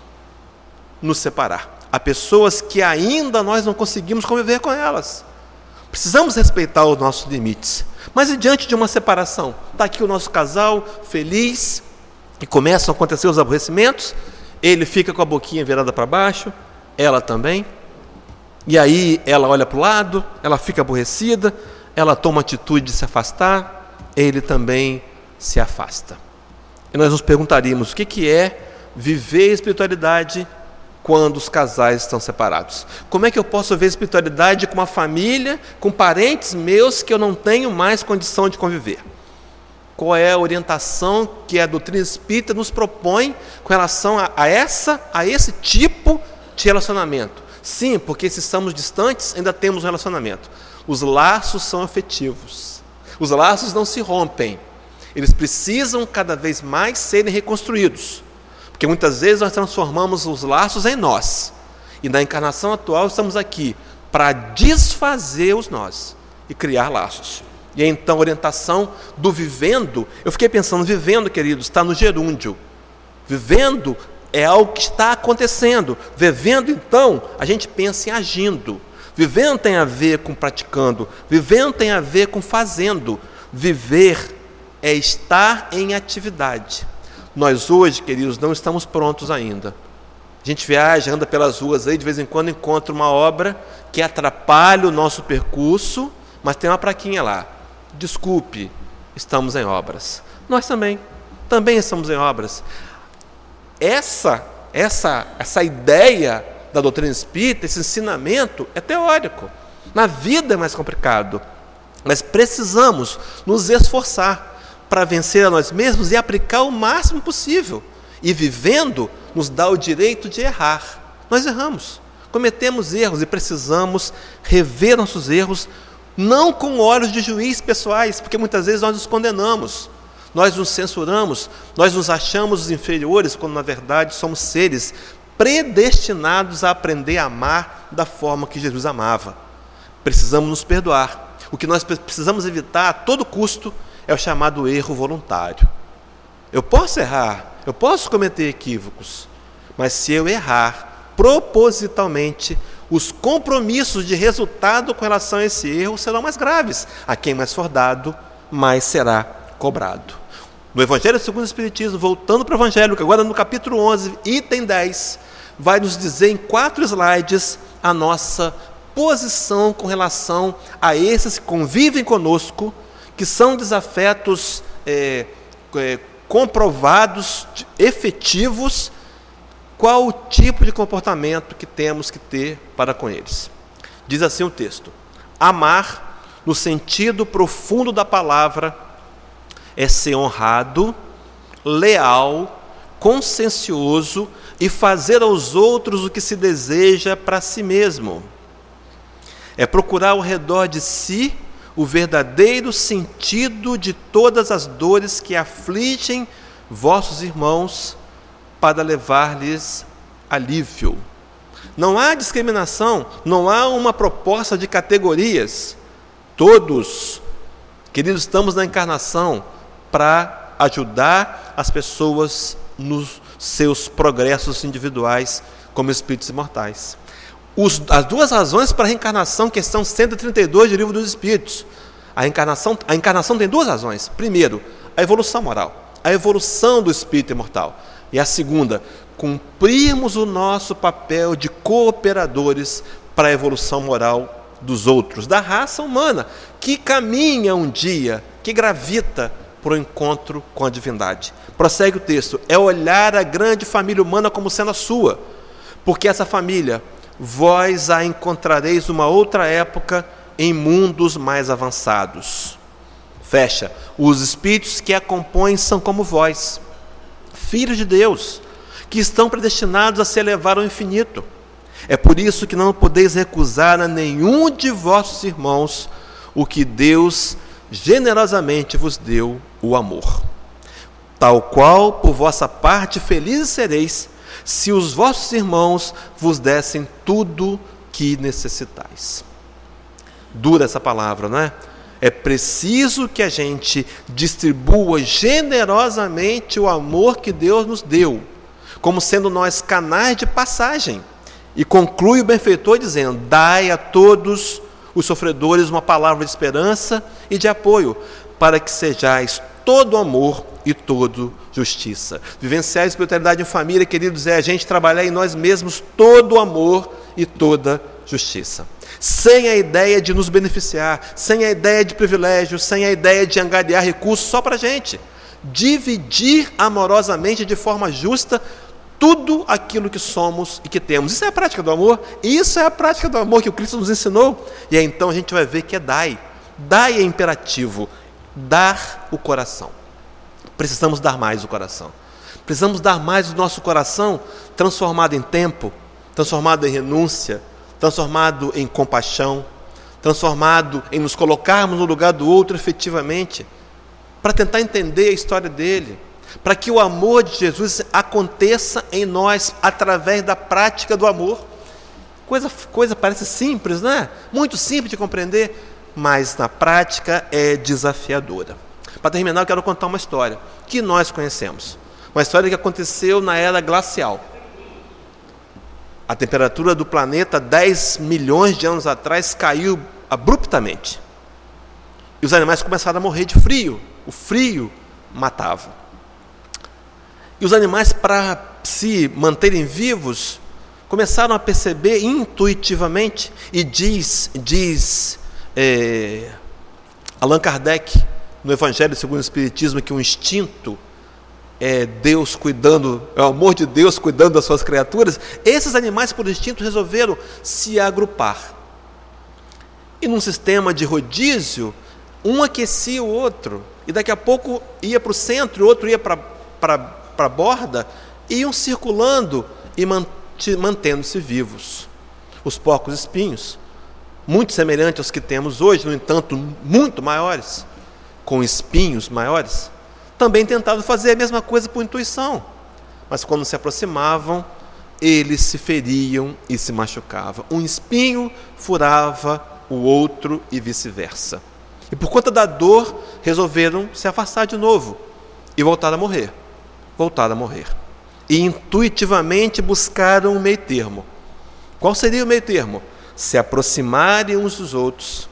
nos separar. Há pessoas que ainda nós não conseguimos conviver com elas. Precisamos respeitar os nossos limites. Mas e diante de uma separação? Está aqui o nosso casal, feliz, e começam a acontecer os aborrecimentos, ele fica com a boquinha virada para baixo, ela também, e aí ela olha para o lado, ela fica aborrecida, ela toma a atitude de se afastar, ele também se afasta. E nós nos perguntaríamos, o que, que é viver a espiritualidade quando os casais estão separados? Como é que eu posso ver a espiritualidade com uma família, com parentes meus que eu não tenho mais condição de conviver? Qual é a orientação que a doutrina espírita nos propõe com relação a, a, essa, a esse tipo de relacionamento? Sim, porque se estamos distantes, ainda temos um relacionamento. Os laços são afetivos. Os laços não se rompem. Eles precisam cada vez mais serem reconstruídos. Porque muitas vezes nós transformamos os laços em nós. E na encarnação atual estamos aqui para desfazer os nós e criar laços. E então a orientação do vivendo, eu fiquei pensando, vivendo, queridos, está no gerúndio. Vivendo é algo que está acontecendo. Vivendo, então, a gente pensa em agindo. Vivendo tem a ver com praticando. Vivendo tem a ver com fazendo. Viver é estar em atividade. Nós hoje, queridos, não estamos prontos ainda. A gente viaja, anda pelas ruas aí, de vez em quando encontra uma obra que atrapalha o nosso percurso, mas tem uma plaquinha lá: desculpe, estamos em obras. Nós também, também estamos em obras. Essa, essa, essa ideia da doutrina espírita, esse ensinamento é teórico. Na vida é mais complicado, mas precisamos nos esforçar para vencer a nós mesmos e aplicar o máximo possível. E vivendo, nos dá o direito de errar. Nós erramos, cometemos erros e precisamos rever nossos erros, não com olhos de juiz pessoais, porque muitas vezes nós nos condenamos, nós nos censuramos, nós nos achamos os inferiores, quando na verdade somos seres predestinados a aprender a amar da forma que Jesus amava. Precisamos nos perdoar. O que nós precisamos evitar a todo custo é o chamado erro voluntário. Eu posso errar, eu posso cometer equívocos, mas se eu errar propositalmente, os compromissos de resultado com relação a esse erro serão mais graves. A quem mais for dado, mais será cobrado. No Evangelho segundo o Espiritismo, voltando para o Evangelho, agora no capítulo onze, item dez, vai nos dizer em quatro slides a nossa posição com relação a esses que convivem conosco, que são desafetos é, é, comprovados, efetivos. Qual o tipo de comportamento que temos que ter para com eles? Diz assim o texto: amar, no sentido profundo da palavra, é ser honrado, leal, consciencioso e fazer aos outros o que se deseja para si mesmo. É procurar ao redor de si o verdadeiro sentido de todas as dores que afligem vossos irmãos, para levar-lhes alívio. Não há discriminação, não há uma proposta de categorias. Todos, queridos, estamos na encarnação para ajudar as pessoas nos seus progressos individuais como espíritos imortais. Os, as duas razões para a reencarnação, questão cento e trinta e dois do Livro dos Espíritos. A encarnação, a encarnação tem duas razões. Primeiro, a evolução moral, a evolução do espírito imortal. E a segunda, cumprirmos o nosso papel de cooperadores para a evolução moral dos outros, da raça humana, que caminha um dia, que gravita para o encontro com a divindade. Prossegue o texto: é olhar a grande família humana como sendo a sua, porque essa família, vós a encontrareis numa outra época em mundos mais avançados. Fecha. Os espíritos que a compõem são como vós, filhos de Deus, que estão predestinados a se elevar ao infinito. É por isso que não podeis recusar a nenhum de vossos irmãos o que Deus generosamente vos deu, o amor. Tal qual, por vossa parte, felizes sereis, se os vossos irmãos vos dessem tudo que necessitais. Dura essa palavra, não é? É preciso que a gente distribua generosamente o amor que Deus nos deu, como sendo nós canais de passagem. E conclui o benfeitor dizendo: dai a todos os sofredores uma palavra de esperança e de apoio, para que sejais todo amor e todo justiça. Vivenciar a espiritualidade em família, queridos, é a gente trabalhar em nós mesmos todo amor e toda justiça. Sem a ideia de nos beneficiar, sem a ideia de privilégio, sem a ideia de angariar recursos só para a gente. Dividir amorosamente, de forma justa, tudo aquilo que somos e que temos. Isso é a prática do amor, e isso é a prática do amor que o Cristo nos ensinou. E aí então a gente vai ver que é dai. Dai é imperativo, dar o coração. Precisamos dar mais o coração. Precisamos dar mais o nosso coração, transformado em tempo, transformado em renúncia, transformado em compaixão, transformado em nos colocarmos no lugar do outro efetivamente, para tentar entender a história dele, para que o amor de Jesus aconteça em nós através da prática do amor. Coisa, coisa parece simples, não é? Muito simples de compreender, mas na prática é desafiadora. Para terminar, eu quero contar uma história que nós conhecemos. Uma história que aconteceu na era glacial. A temperatura do planeta dez milhões de anos atrás caiu abruptamente. E os animais começaram a morrer de frio. O frio matava. E os animais, para se manterem vivos, começaram a perceber intuitivamente, e diz, diz é, Allan Kardec, no Evangelho segundo o Espiritismo, que o instinto é Deus cuidando, é o amor de Deus cuidando das suas criaturas. Esses animais, por instinto, resolveram se agrupar. E num sistema de rodízio, um aquecia o outro, e daqui a pouco ia para o centro, o outro ia para a borda, e iam circulando e mantendo-se vivos. Os porcos espinhos, muito semelhantes aos que temos hoje, no entanto, muito maiores, com espinhos maiores, também tentaram fazer a mesma coisa por intuição, mas quando se aproximavam, eles se feriam e se machucavam. Um espinho furava o outro e vice-versa. E por conta da dor, resolveram se afastar de novo e voltar a morrer. Voltar a morrer. E intuitivamente buscaram um meio termo. Qual seria o meio termo? Se aproximarem uns dos outros,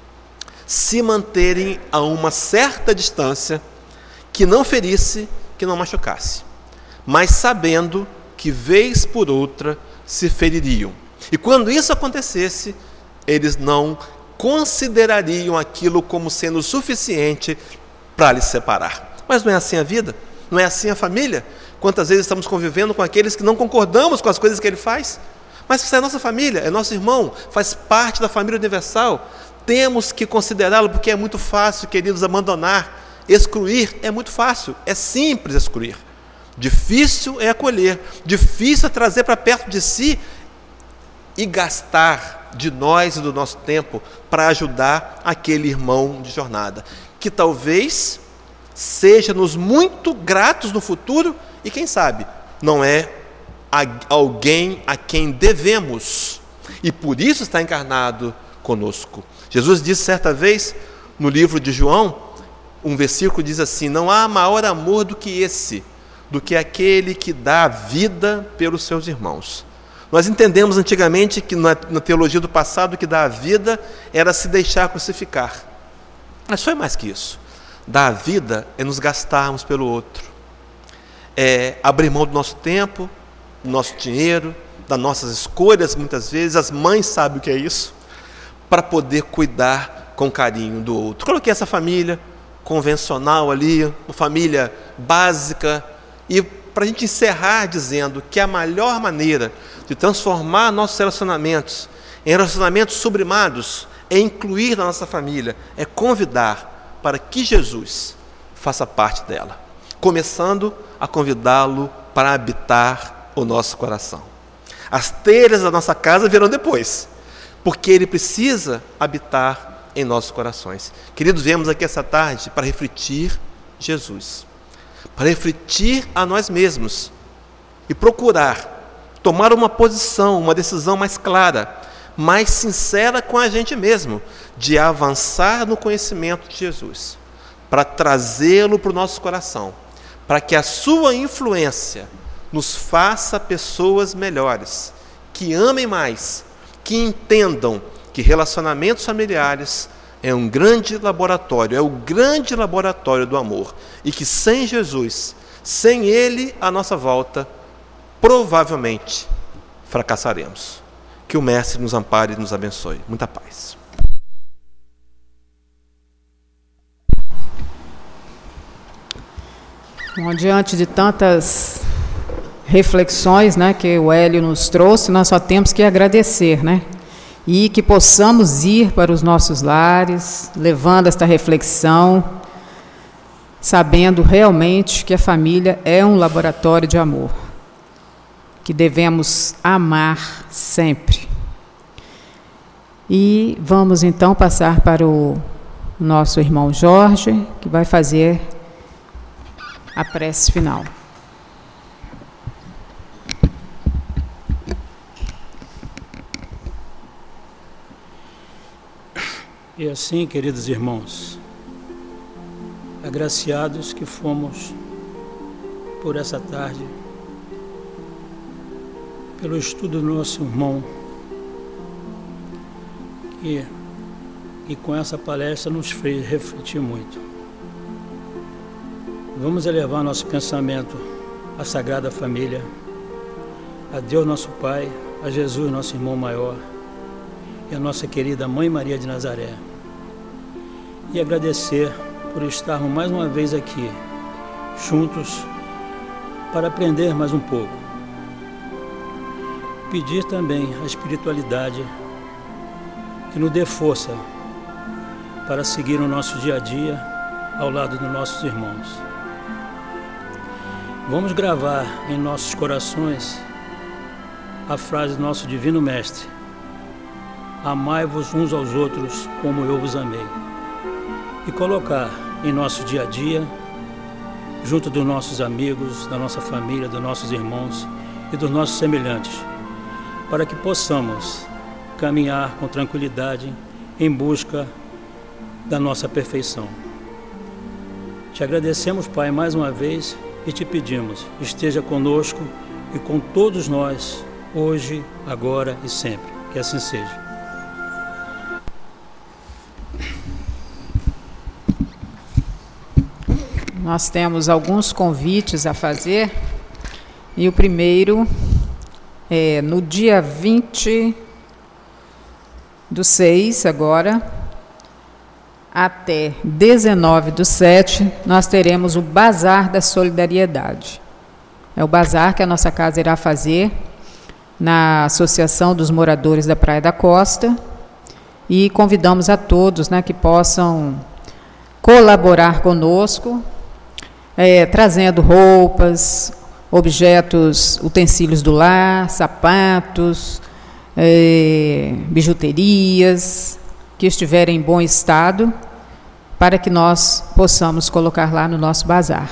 se manterem a uma certa distância, que não ferisse, que não machucasse, mas sabendo que vez por outra se feririam. E quando isso acontecesse, eles não considerariam aquilo como sendo suficiente para lhes separar. Mas não é assim a vida? Não é assim a família? Quantas vezes estamos convivendo com aqueles que não concordamos com as coisas que ele faz? Mas se é nossa família, é nosso irmão, faz parte da família universal, temos que considerá-lo, porque é muito fácil, queridos, abandonar. Excluir é muito fácil, é simples excluir. Difícil é acolher, difícil é trazer para perto de si e gastar de nós e do nosso tempo para ajudar aquele irmão de jornada, que talvez seja-nos muito gratos no futuro e, quem sabe, não é alguém a quem devemos e por isso está encarnado conosco. Jesus disse certa vez no livro de João, um versículo diz assim: não há maior amor do que esse, do que aquele que dá a vida pelos seus irmãos. Nós entendemos antigamente que na, na teologia do passado que dar a vida era se deixar crucificar. Mas foi mais que isso. Dar a vida é nos gastarmos pelo outro. É abrir mão do nosso tempo, do nosso dinheiro, das nossas escolhas, muitas vezes. As mães sabem o que é isso, para poder cuidar com carinho do outro. Coloquei essa família convencional ali, uma família básica, e para a gente encerrar dizendo que a melhor maneira de transformar nossos relacionamentos em relacionamentos sublimados é incluir na nossa família, é convidar para que Jesus faça parte dela, começando a convidá-lo para habitar o nosso coração. As telhas da nossa casa virão depois, porque ele precisa habitar em nossos corações. Queridos, viemos aqui essa tarde para refletir Jesus, para refletir a nós mesmos e procurar tomar uma posição, uma decisão mais clara, mais sincera com a gente mesmo, de avançar no conhecimento de Jesus, para trazê-lo para o nosso coração, para que a sua influência nos faça pessoas melhores, que amem mais, que entendam que relacionamentos familiares é um grande laboratório, é o grande laboratório do amor, e que sem Jesus, sem Ele à nossa volta, provavelmente fracassaremos. Que o Mestre nos ampare e nos abençoe. Muita paz. Bom, diante de tantas reflexões, né, que o Hélio nos trouxe, nós só temos que agradecer, né? E que possamos ir para os nossos lares, levando esta reflexão, sabendo realmente que a família é um laboratório de amor, que devemos amar sempre. E vamos então passar para o nosso irmão Jorge, que vai fazer a prece final. E assim, queridos irmãos, agraciados que fomos por essa tarde, pelo estudo do nosso irmão, que, que com essa palestra nos fez refletir muito. Vamos elevar nosso pensamento à Sagrada Família, a Deus nosso Pai, a Jesus nosso irmão maior e a nossa querida Mãe Maria de Nazaré. E agradecer por estarmos mais uma vez aqui, juntos, para aprender mais um pouco. Pedir também a espiritualidade que nos dê força para seguir o nosso dia a dia ao lado dos nossos irmãos. Vamos gravar em nossos corações a frase do nosso Divino Mestre: amai-vos uns aos outros como eu vos amei. E colocar em nosso dia a dia, junto dos nossos amigos, da nossa família, dos nossos irmãos e dos nossos semelhantes, para que possamos caminhar com tranquilidade em busca da nossa perfeição. Te agradecemos, Pai, mais uma vez e te pedimos, esteja conosco e com todos nós, hoje, agora e sempre. Que assim seja. Nós temos alguns convites a fazer, e o primeiro é no dia vinte do seis, agora, até dezenove do sete, nós teremos o Bazar da Solidariedade. É o bazar que a nossa casa irá fazer na Associação dos Moradores da Praia da Costa, e convidamos a todos, né, que possam colaborar conosco, É, trazendo roupas, objetos, utensílios do lar, sapatos, é, bijuterias, que estiverem em bom estado, para que nós possamos colocar lá no nosso bazar.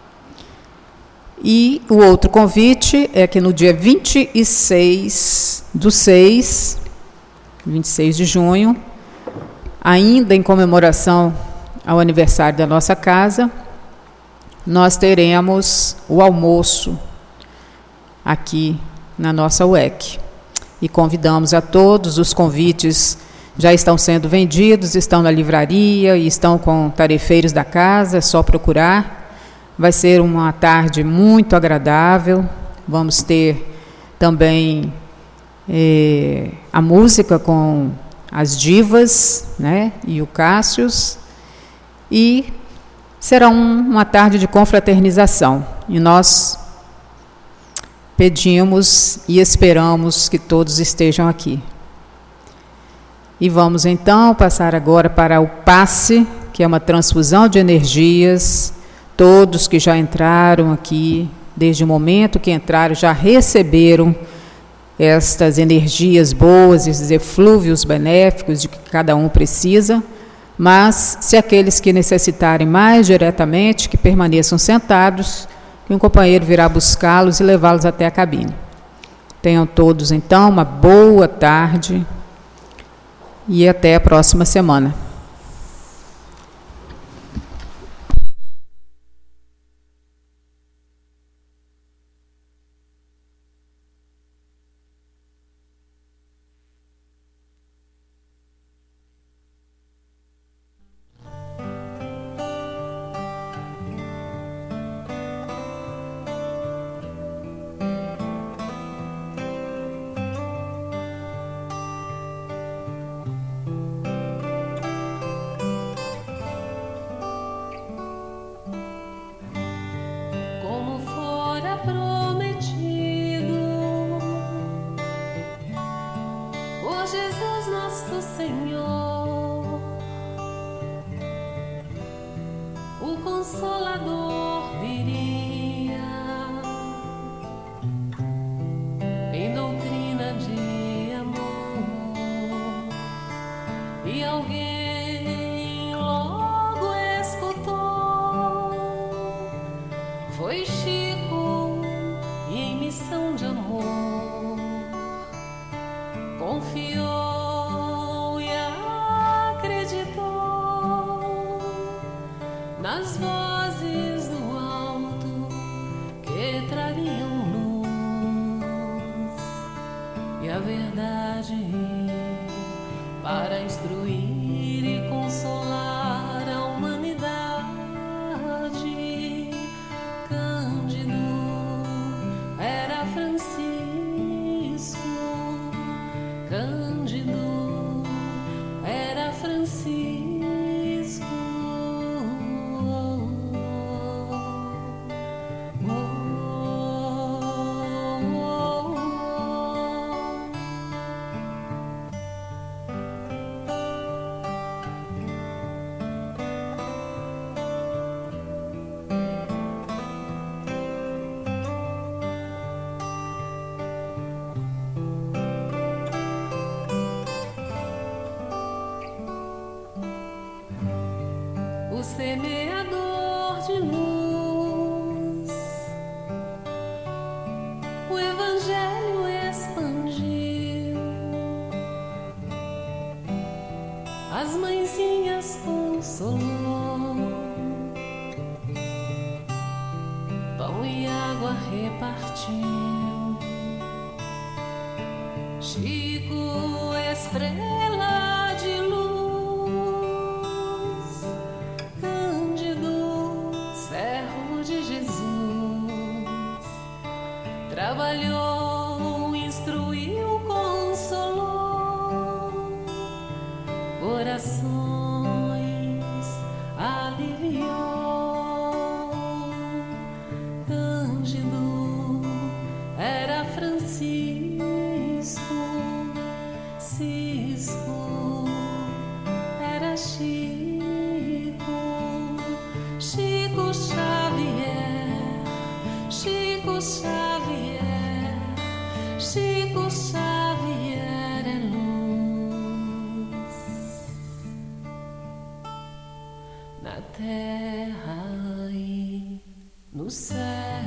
E o outro convite é que no dia vinte e seis do seis, vinte e seis de junho, ainda em comemoração ao aniversário da nossa casa, nós teremos o almoço aqui na nossa U E C. E convidamos a todos, os convites já estão sendo vendidos, estão na livraria e estão com tarefeiros da casa, é só procurar. Vai ser uma tarde muito agradável, vamos ter também eh, a música com as divas, né, e o Cássius, e será um, uma tarde de confraternização, e nós pedimos e esperamos que todos estejam aqui. E vamos então passar agora para o passe, que é uma transfusão de energias. Todos que já entraram aqui, desde o momento que entraram, já receberam estas energias boas, esses eflúvios benéficos de que cada um precisa. Mas, se aqueles que necessitarem mais diretamente, que permaneçam sentados, que um companheiro virá buscá-los e levá-los até a cabine. Tenham todos, então, uma boa tarde e até a próxima semana. do alto que trariam luz. e a verdade para instruir e consolar a humanidade. Cândido era Francisco, Cândido era Francisco. O semeador de luz, o Evangelho expandiu, as mãezinhas consolou, pão e água repartiu. Chico, estrela de luz, trabalhou, instruiu, consolou, corações aliviou. Cândido era Francisco, Cisco era Chico, Chico Xavier, Chico Xavier, Chico Xavier é luz na terra e no céu.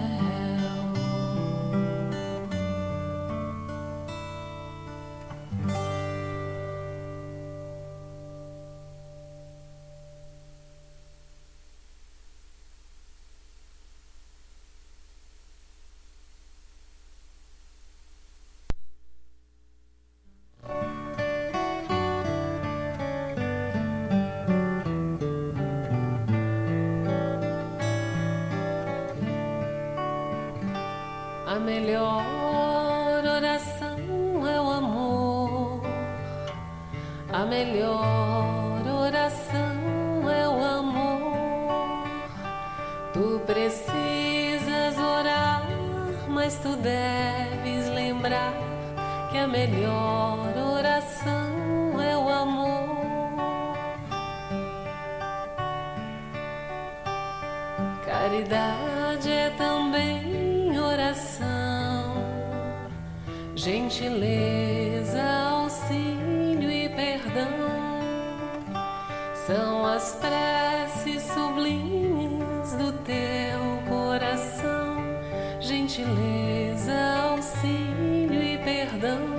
A melhor oração é o amor, a melhor oração é o amor. Tu precisas orar, mas tu deves lembrar que a melhor oração é o amor. Caridade é também oração, gentileza, auxílio e perdão. São as preces sublimes do teu coração, gentileza, auxílio e perdão.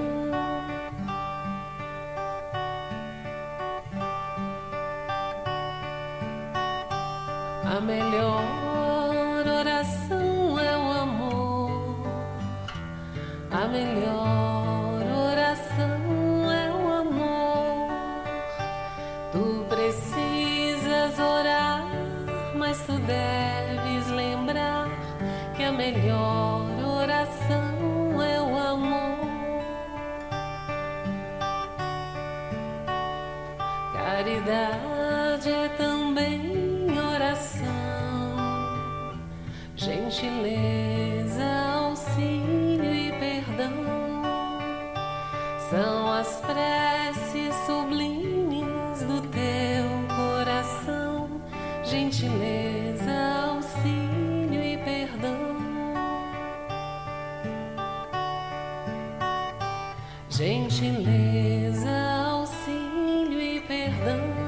A melhor oração é o amor, a melhor oração é o amor. Tu precisas orar, mas tu deves lembrar que a melhor oração é o amor. Caridade é também oração, gentileza, auxílio e perdão. São as preces sublimes do teu coração, gentileza, auxílio e perdão. Gentileza, auxílio e perdão.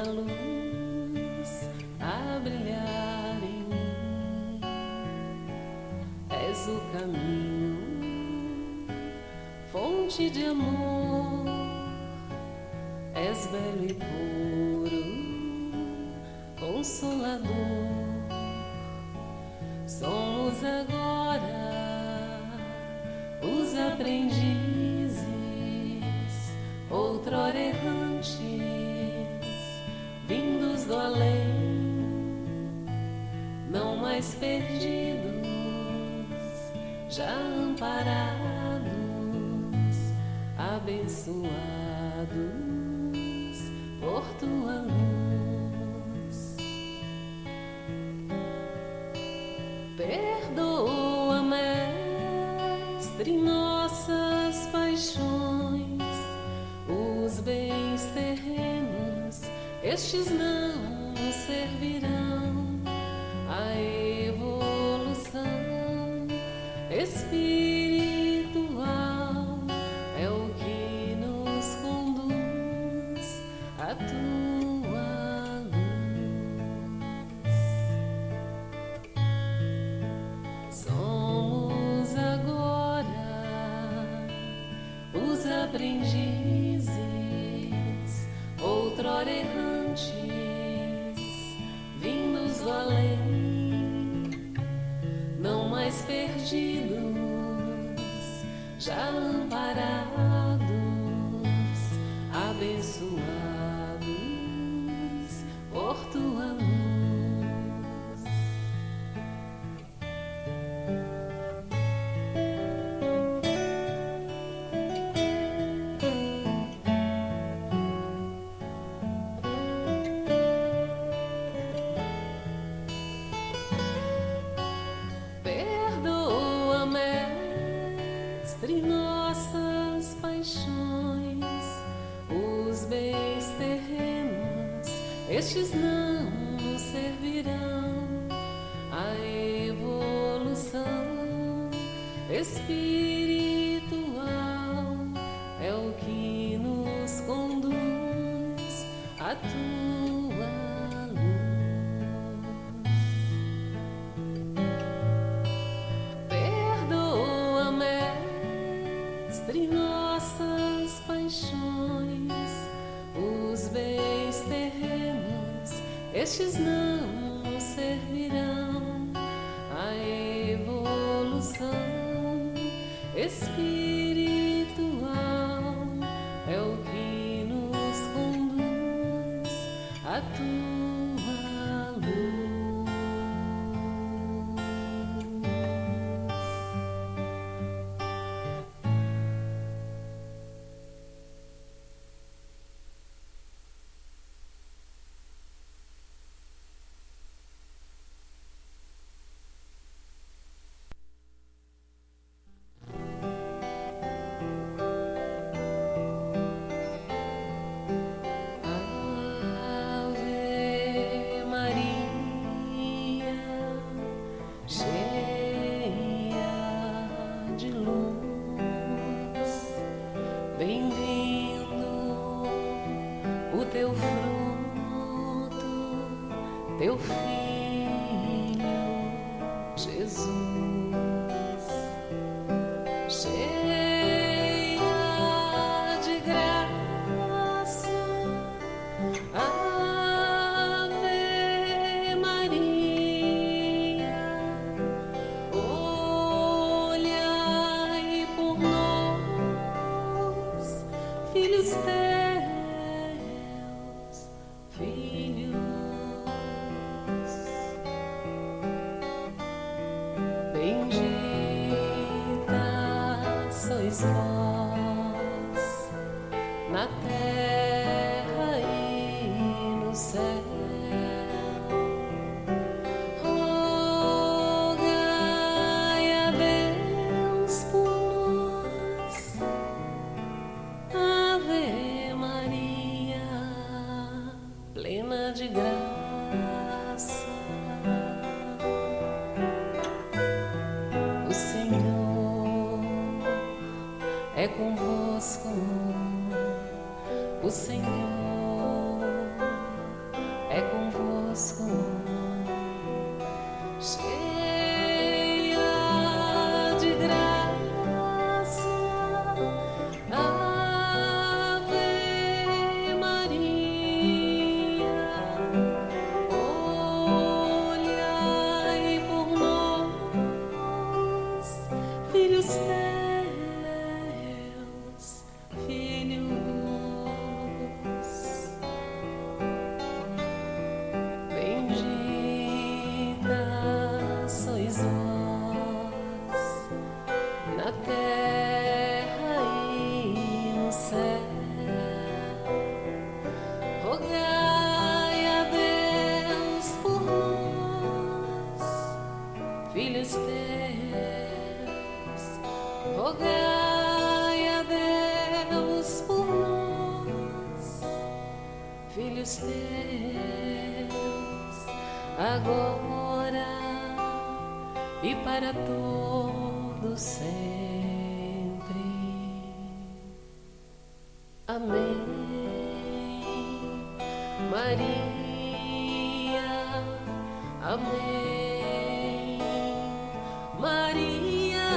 luz a brilhar em mim. És o caminho, fonte de amor. És belo e puro, consolador. Somos agora os aprendizes, outrora errantes, vindos do além, não mais perdidos, já amparados, abençoados por tua luz. Perdoa, Mestre, nossas paixões, os bens terrenos, estes não nos servirão. A evolução espiritual é o que nos conduz a tua luz. Somos agora os aprendizes, outrora errantes, vindos do além, não mais perdidos, já amparados, abençoados por tua luz. Perdoa, Mestre, nossas paixões, os bens terrenos, estes não nos servirão. A evolução espiritual é o que nos conduz a tua luz. Perdoa, Mestre, nossas paixões, os bens terrenos, estes não nos servirão. A evolução espiritual é o que nos conduz a tua luz. Ave Maria, cheia de luz, bem-vindo o teu fruto, teu filho Jesus. Cheia de graça, Ave Maria, olhai por nós, filhos teus, filhos. Bendita sois vós na terra e no céu. Rogai a Deus por nós, Ave Maria, plena de graça. O Senhor é convosco, o Senhor agora e para todo sempre. Amém. Maria, amém. Maria.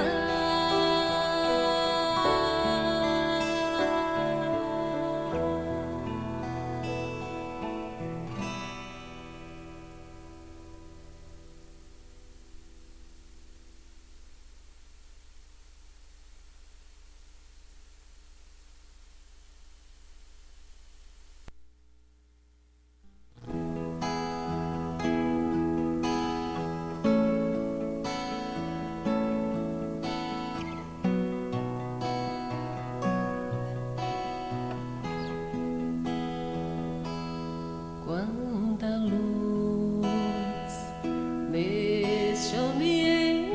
Quanta luz neste ambiente,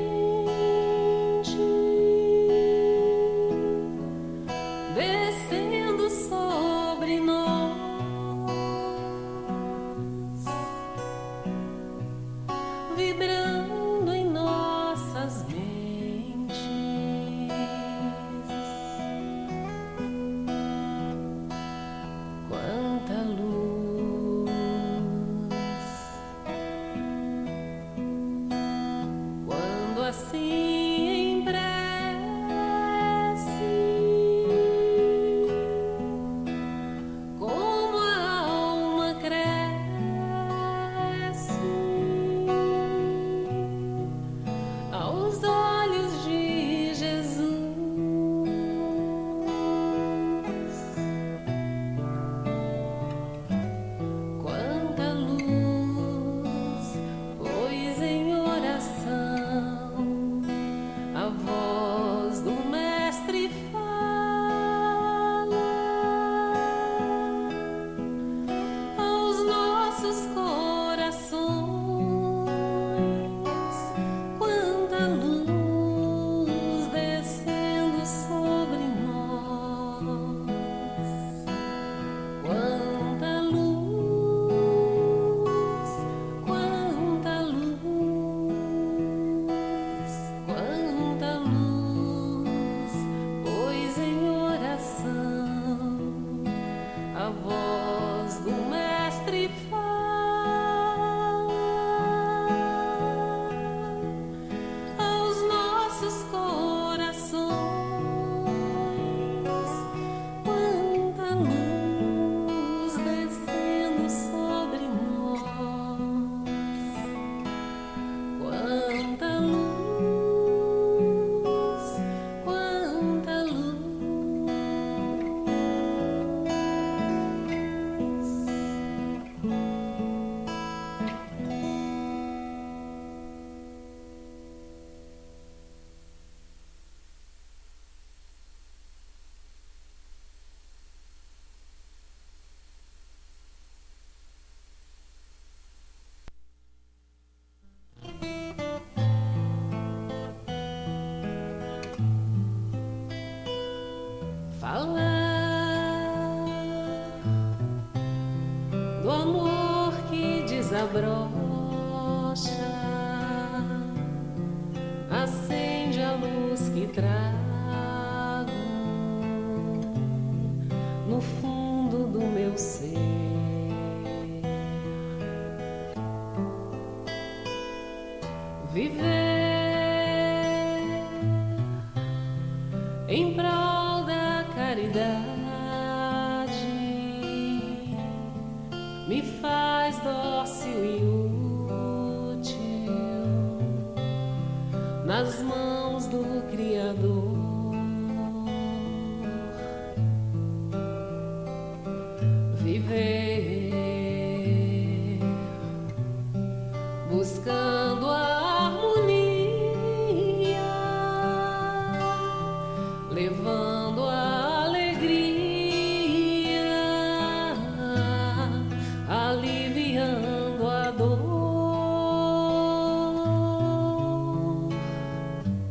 descendo sobre nós, vibrando em nossas mentes. Quanta luz assim em prece, como a alma cresce aos olhos de Jesus. Quanta luz, pois em oração a voz do Mestre fala aos nossos corações. Quanta luz descendo sobre nós, quanta luz, quanta luz, quanta luz, pois em oração a voz do Mestre fala aos nossos corações. Quanta luz descendo sobre nós, quanta luz, quanta luz. Falar do amor que desabrocha, acende a luz que trago no fundo do meu ser. Viver em prol da caridade me faz dócil e útil nas mãos do Criador. Viver buscando a harmonia, levando a alegria, aliviando a dor.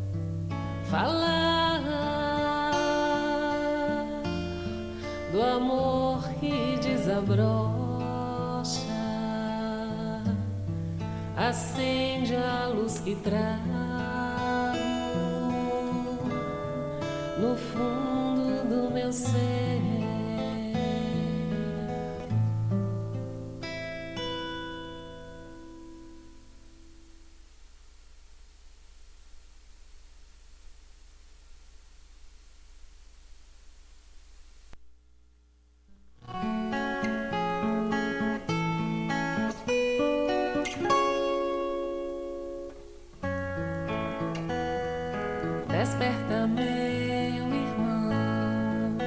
acende a luz que trago no fundo do meu ser. Desperta, meu irmão,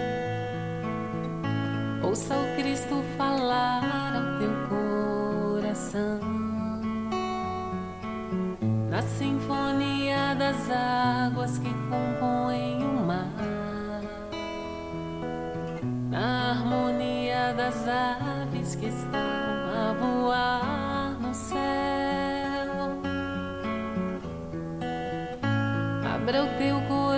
ouça o Cristo falar ao teu coração. Na sinfonia das águas que compõem o mar, na harmonia das aves que estão a voar no céu. Abra o teu coração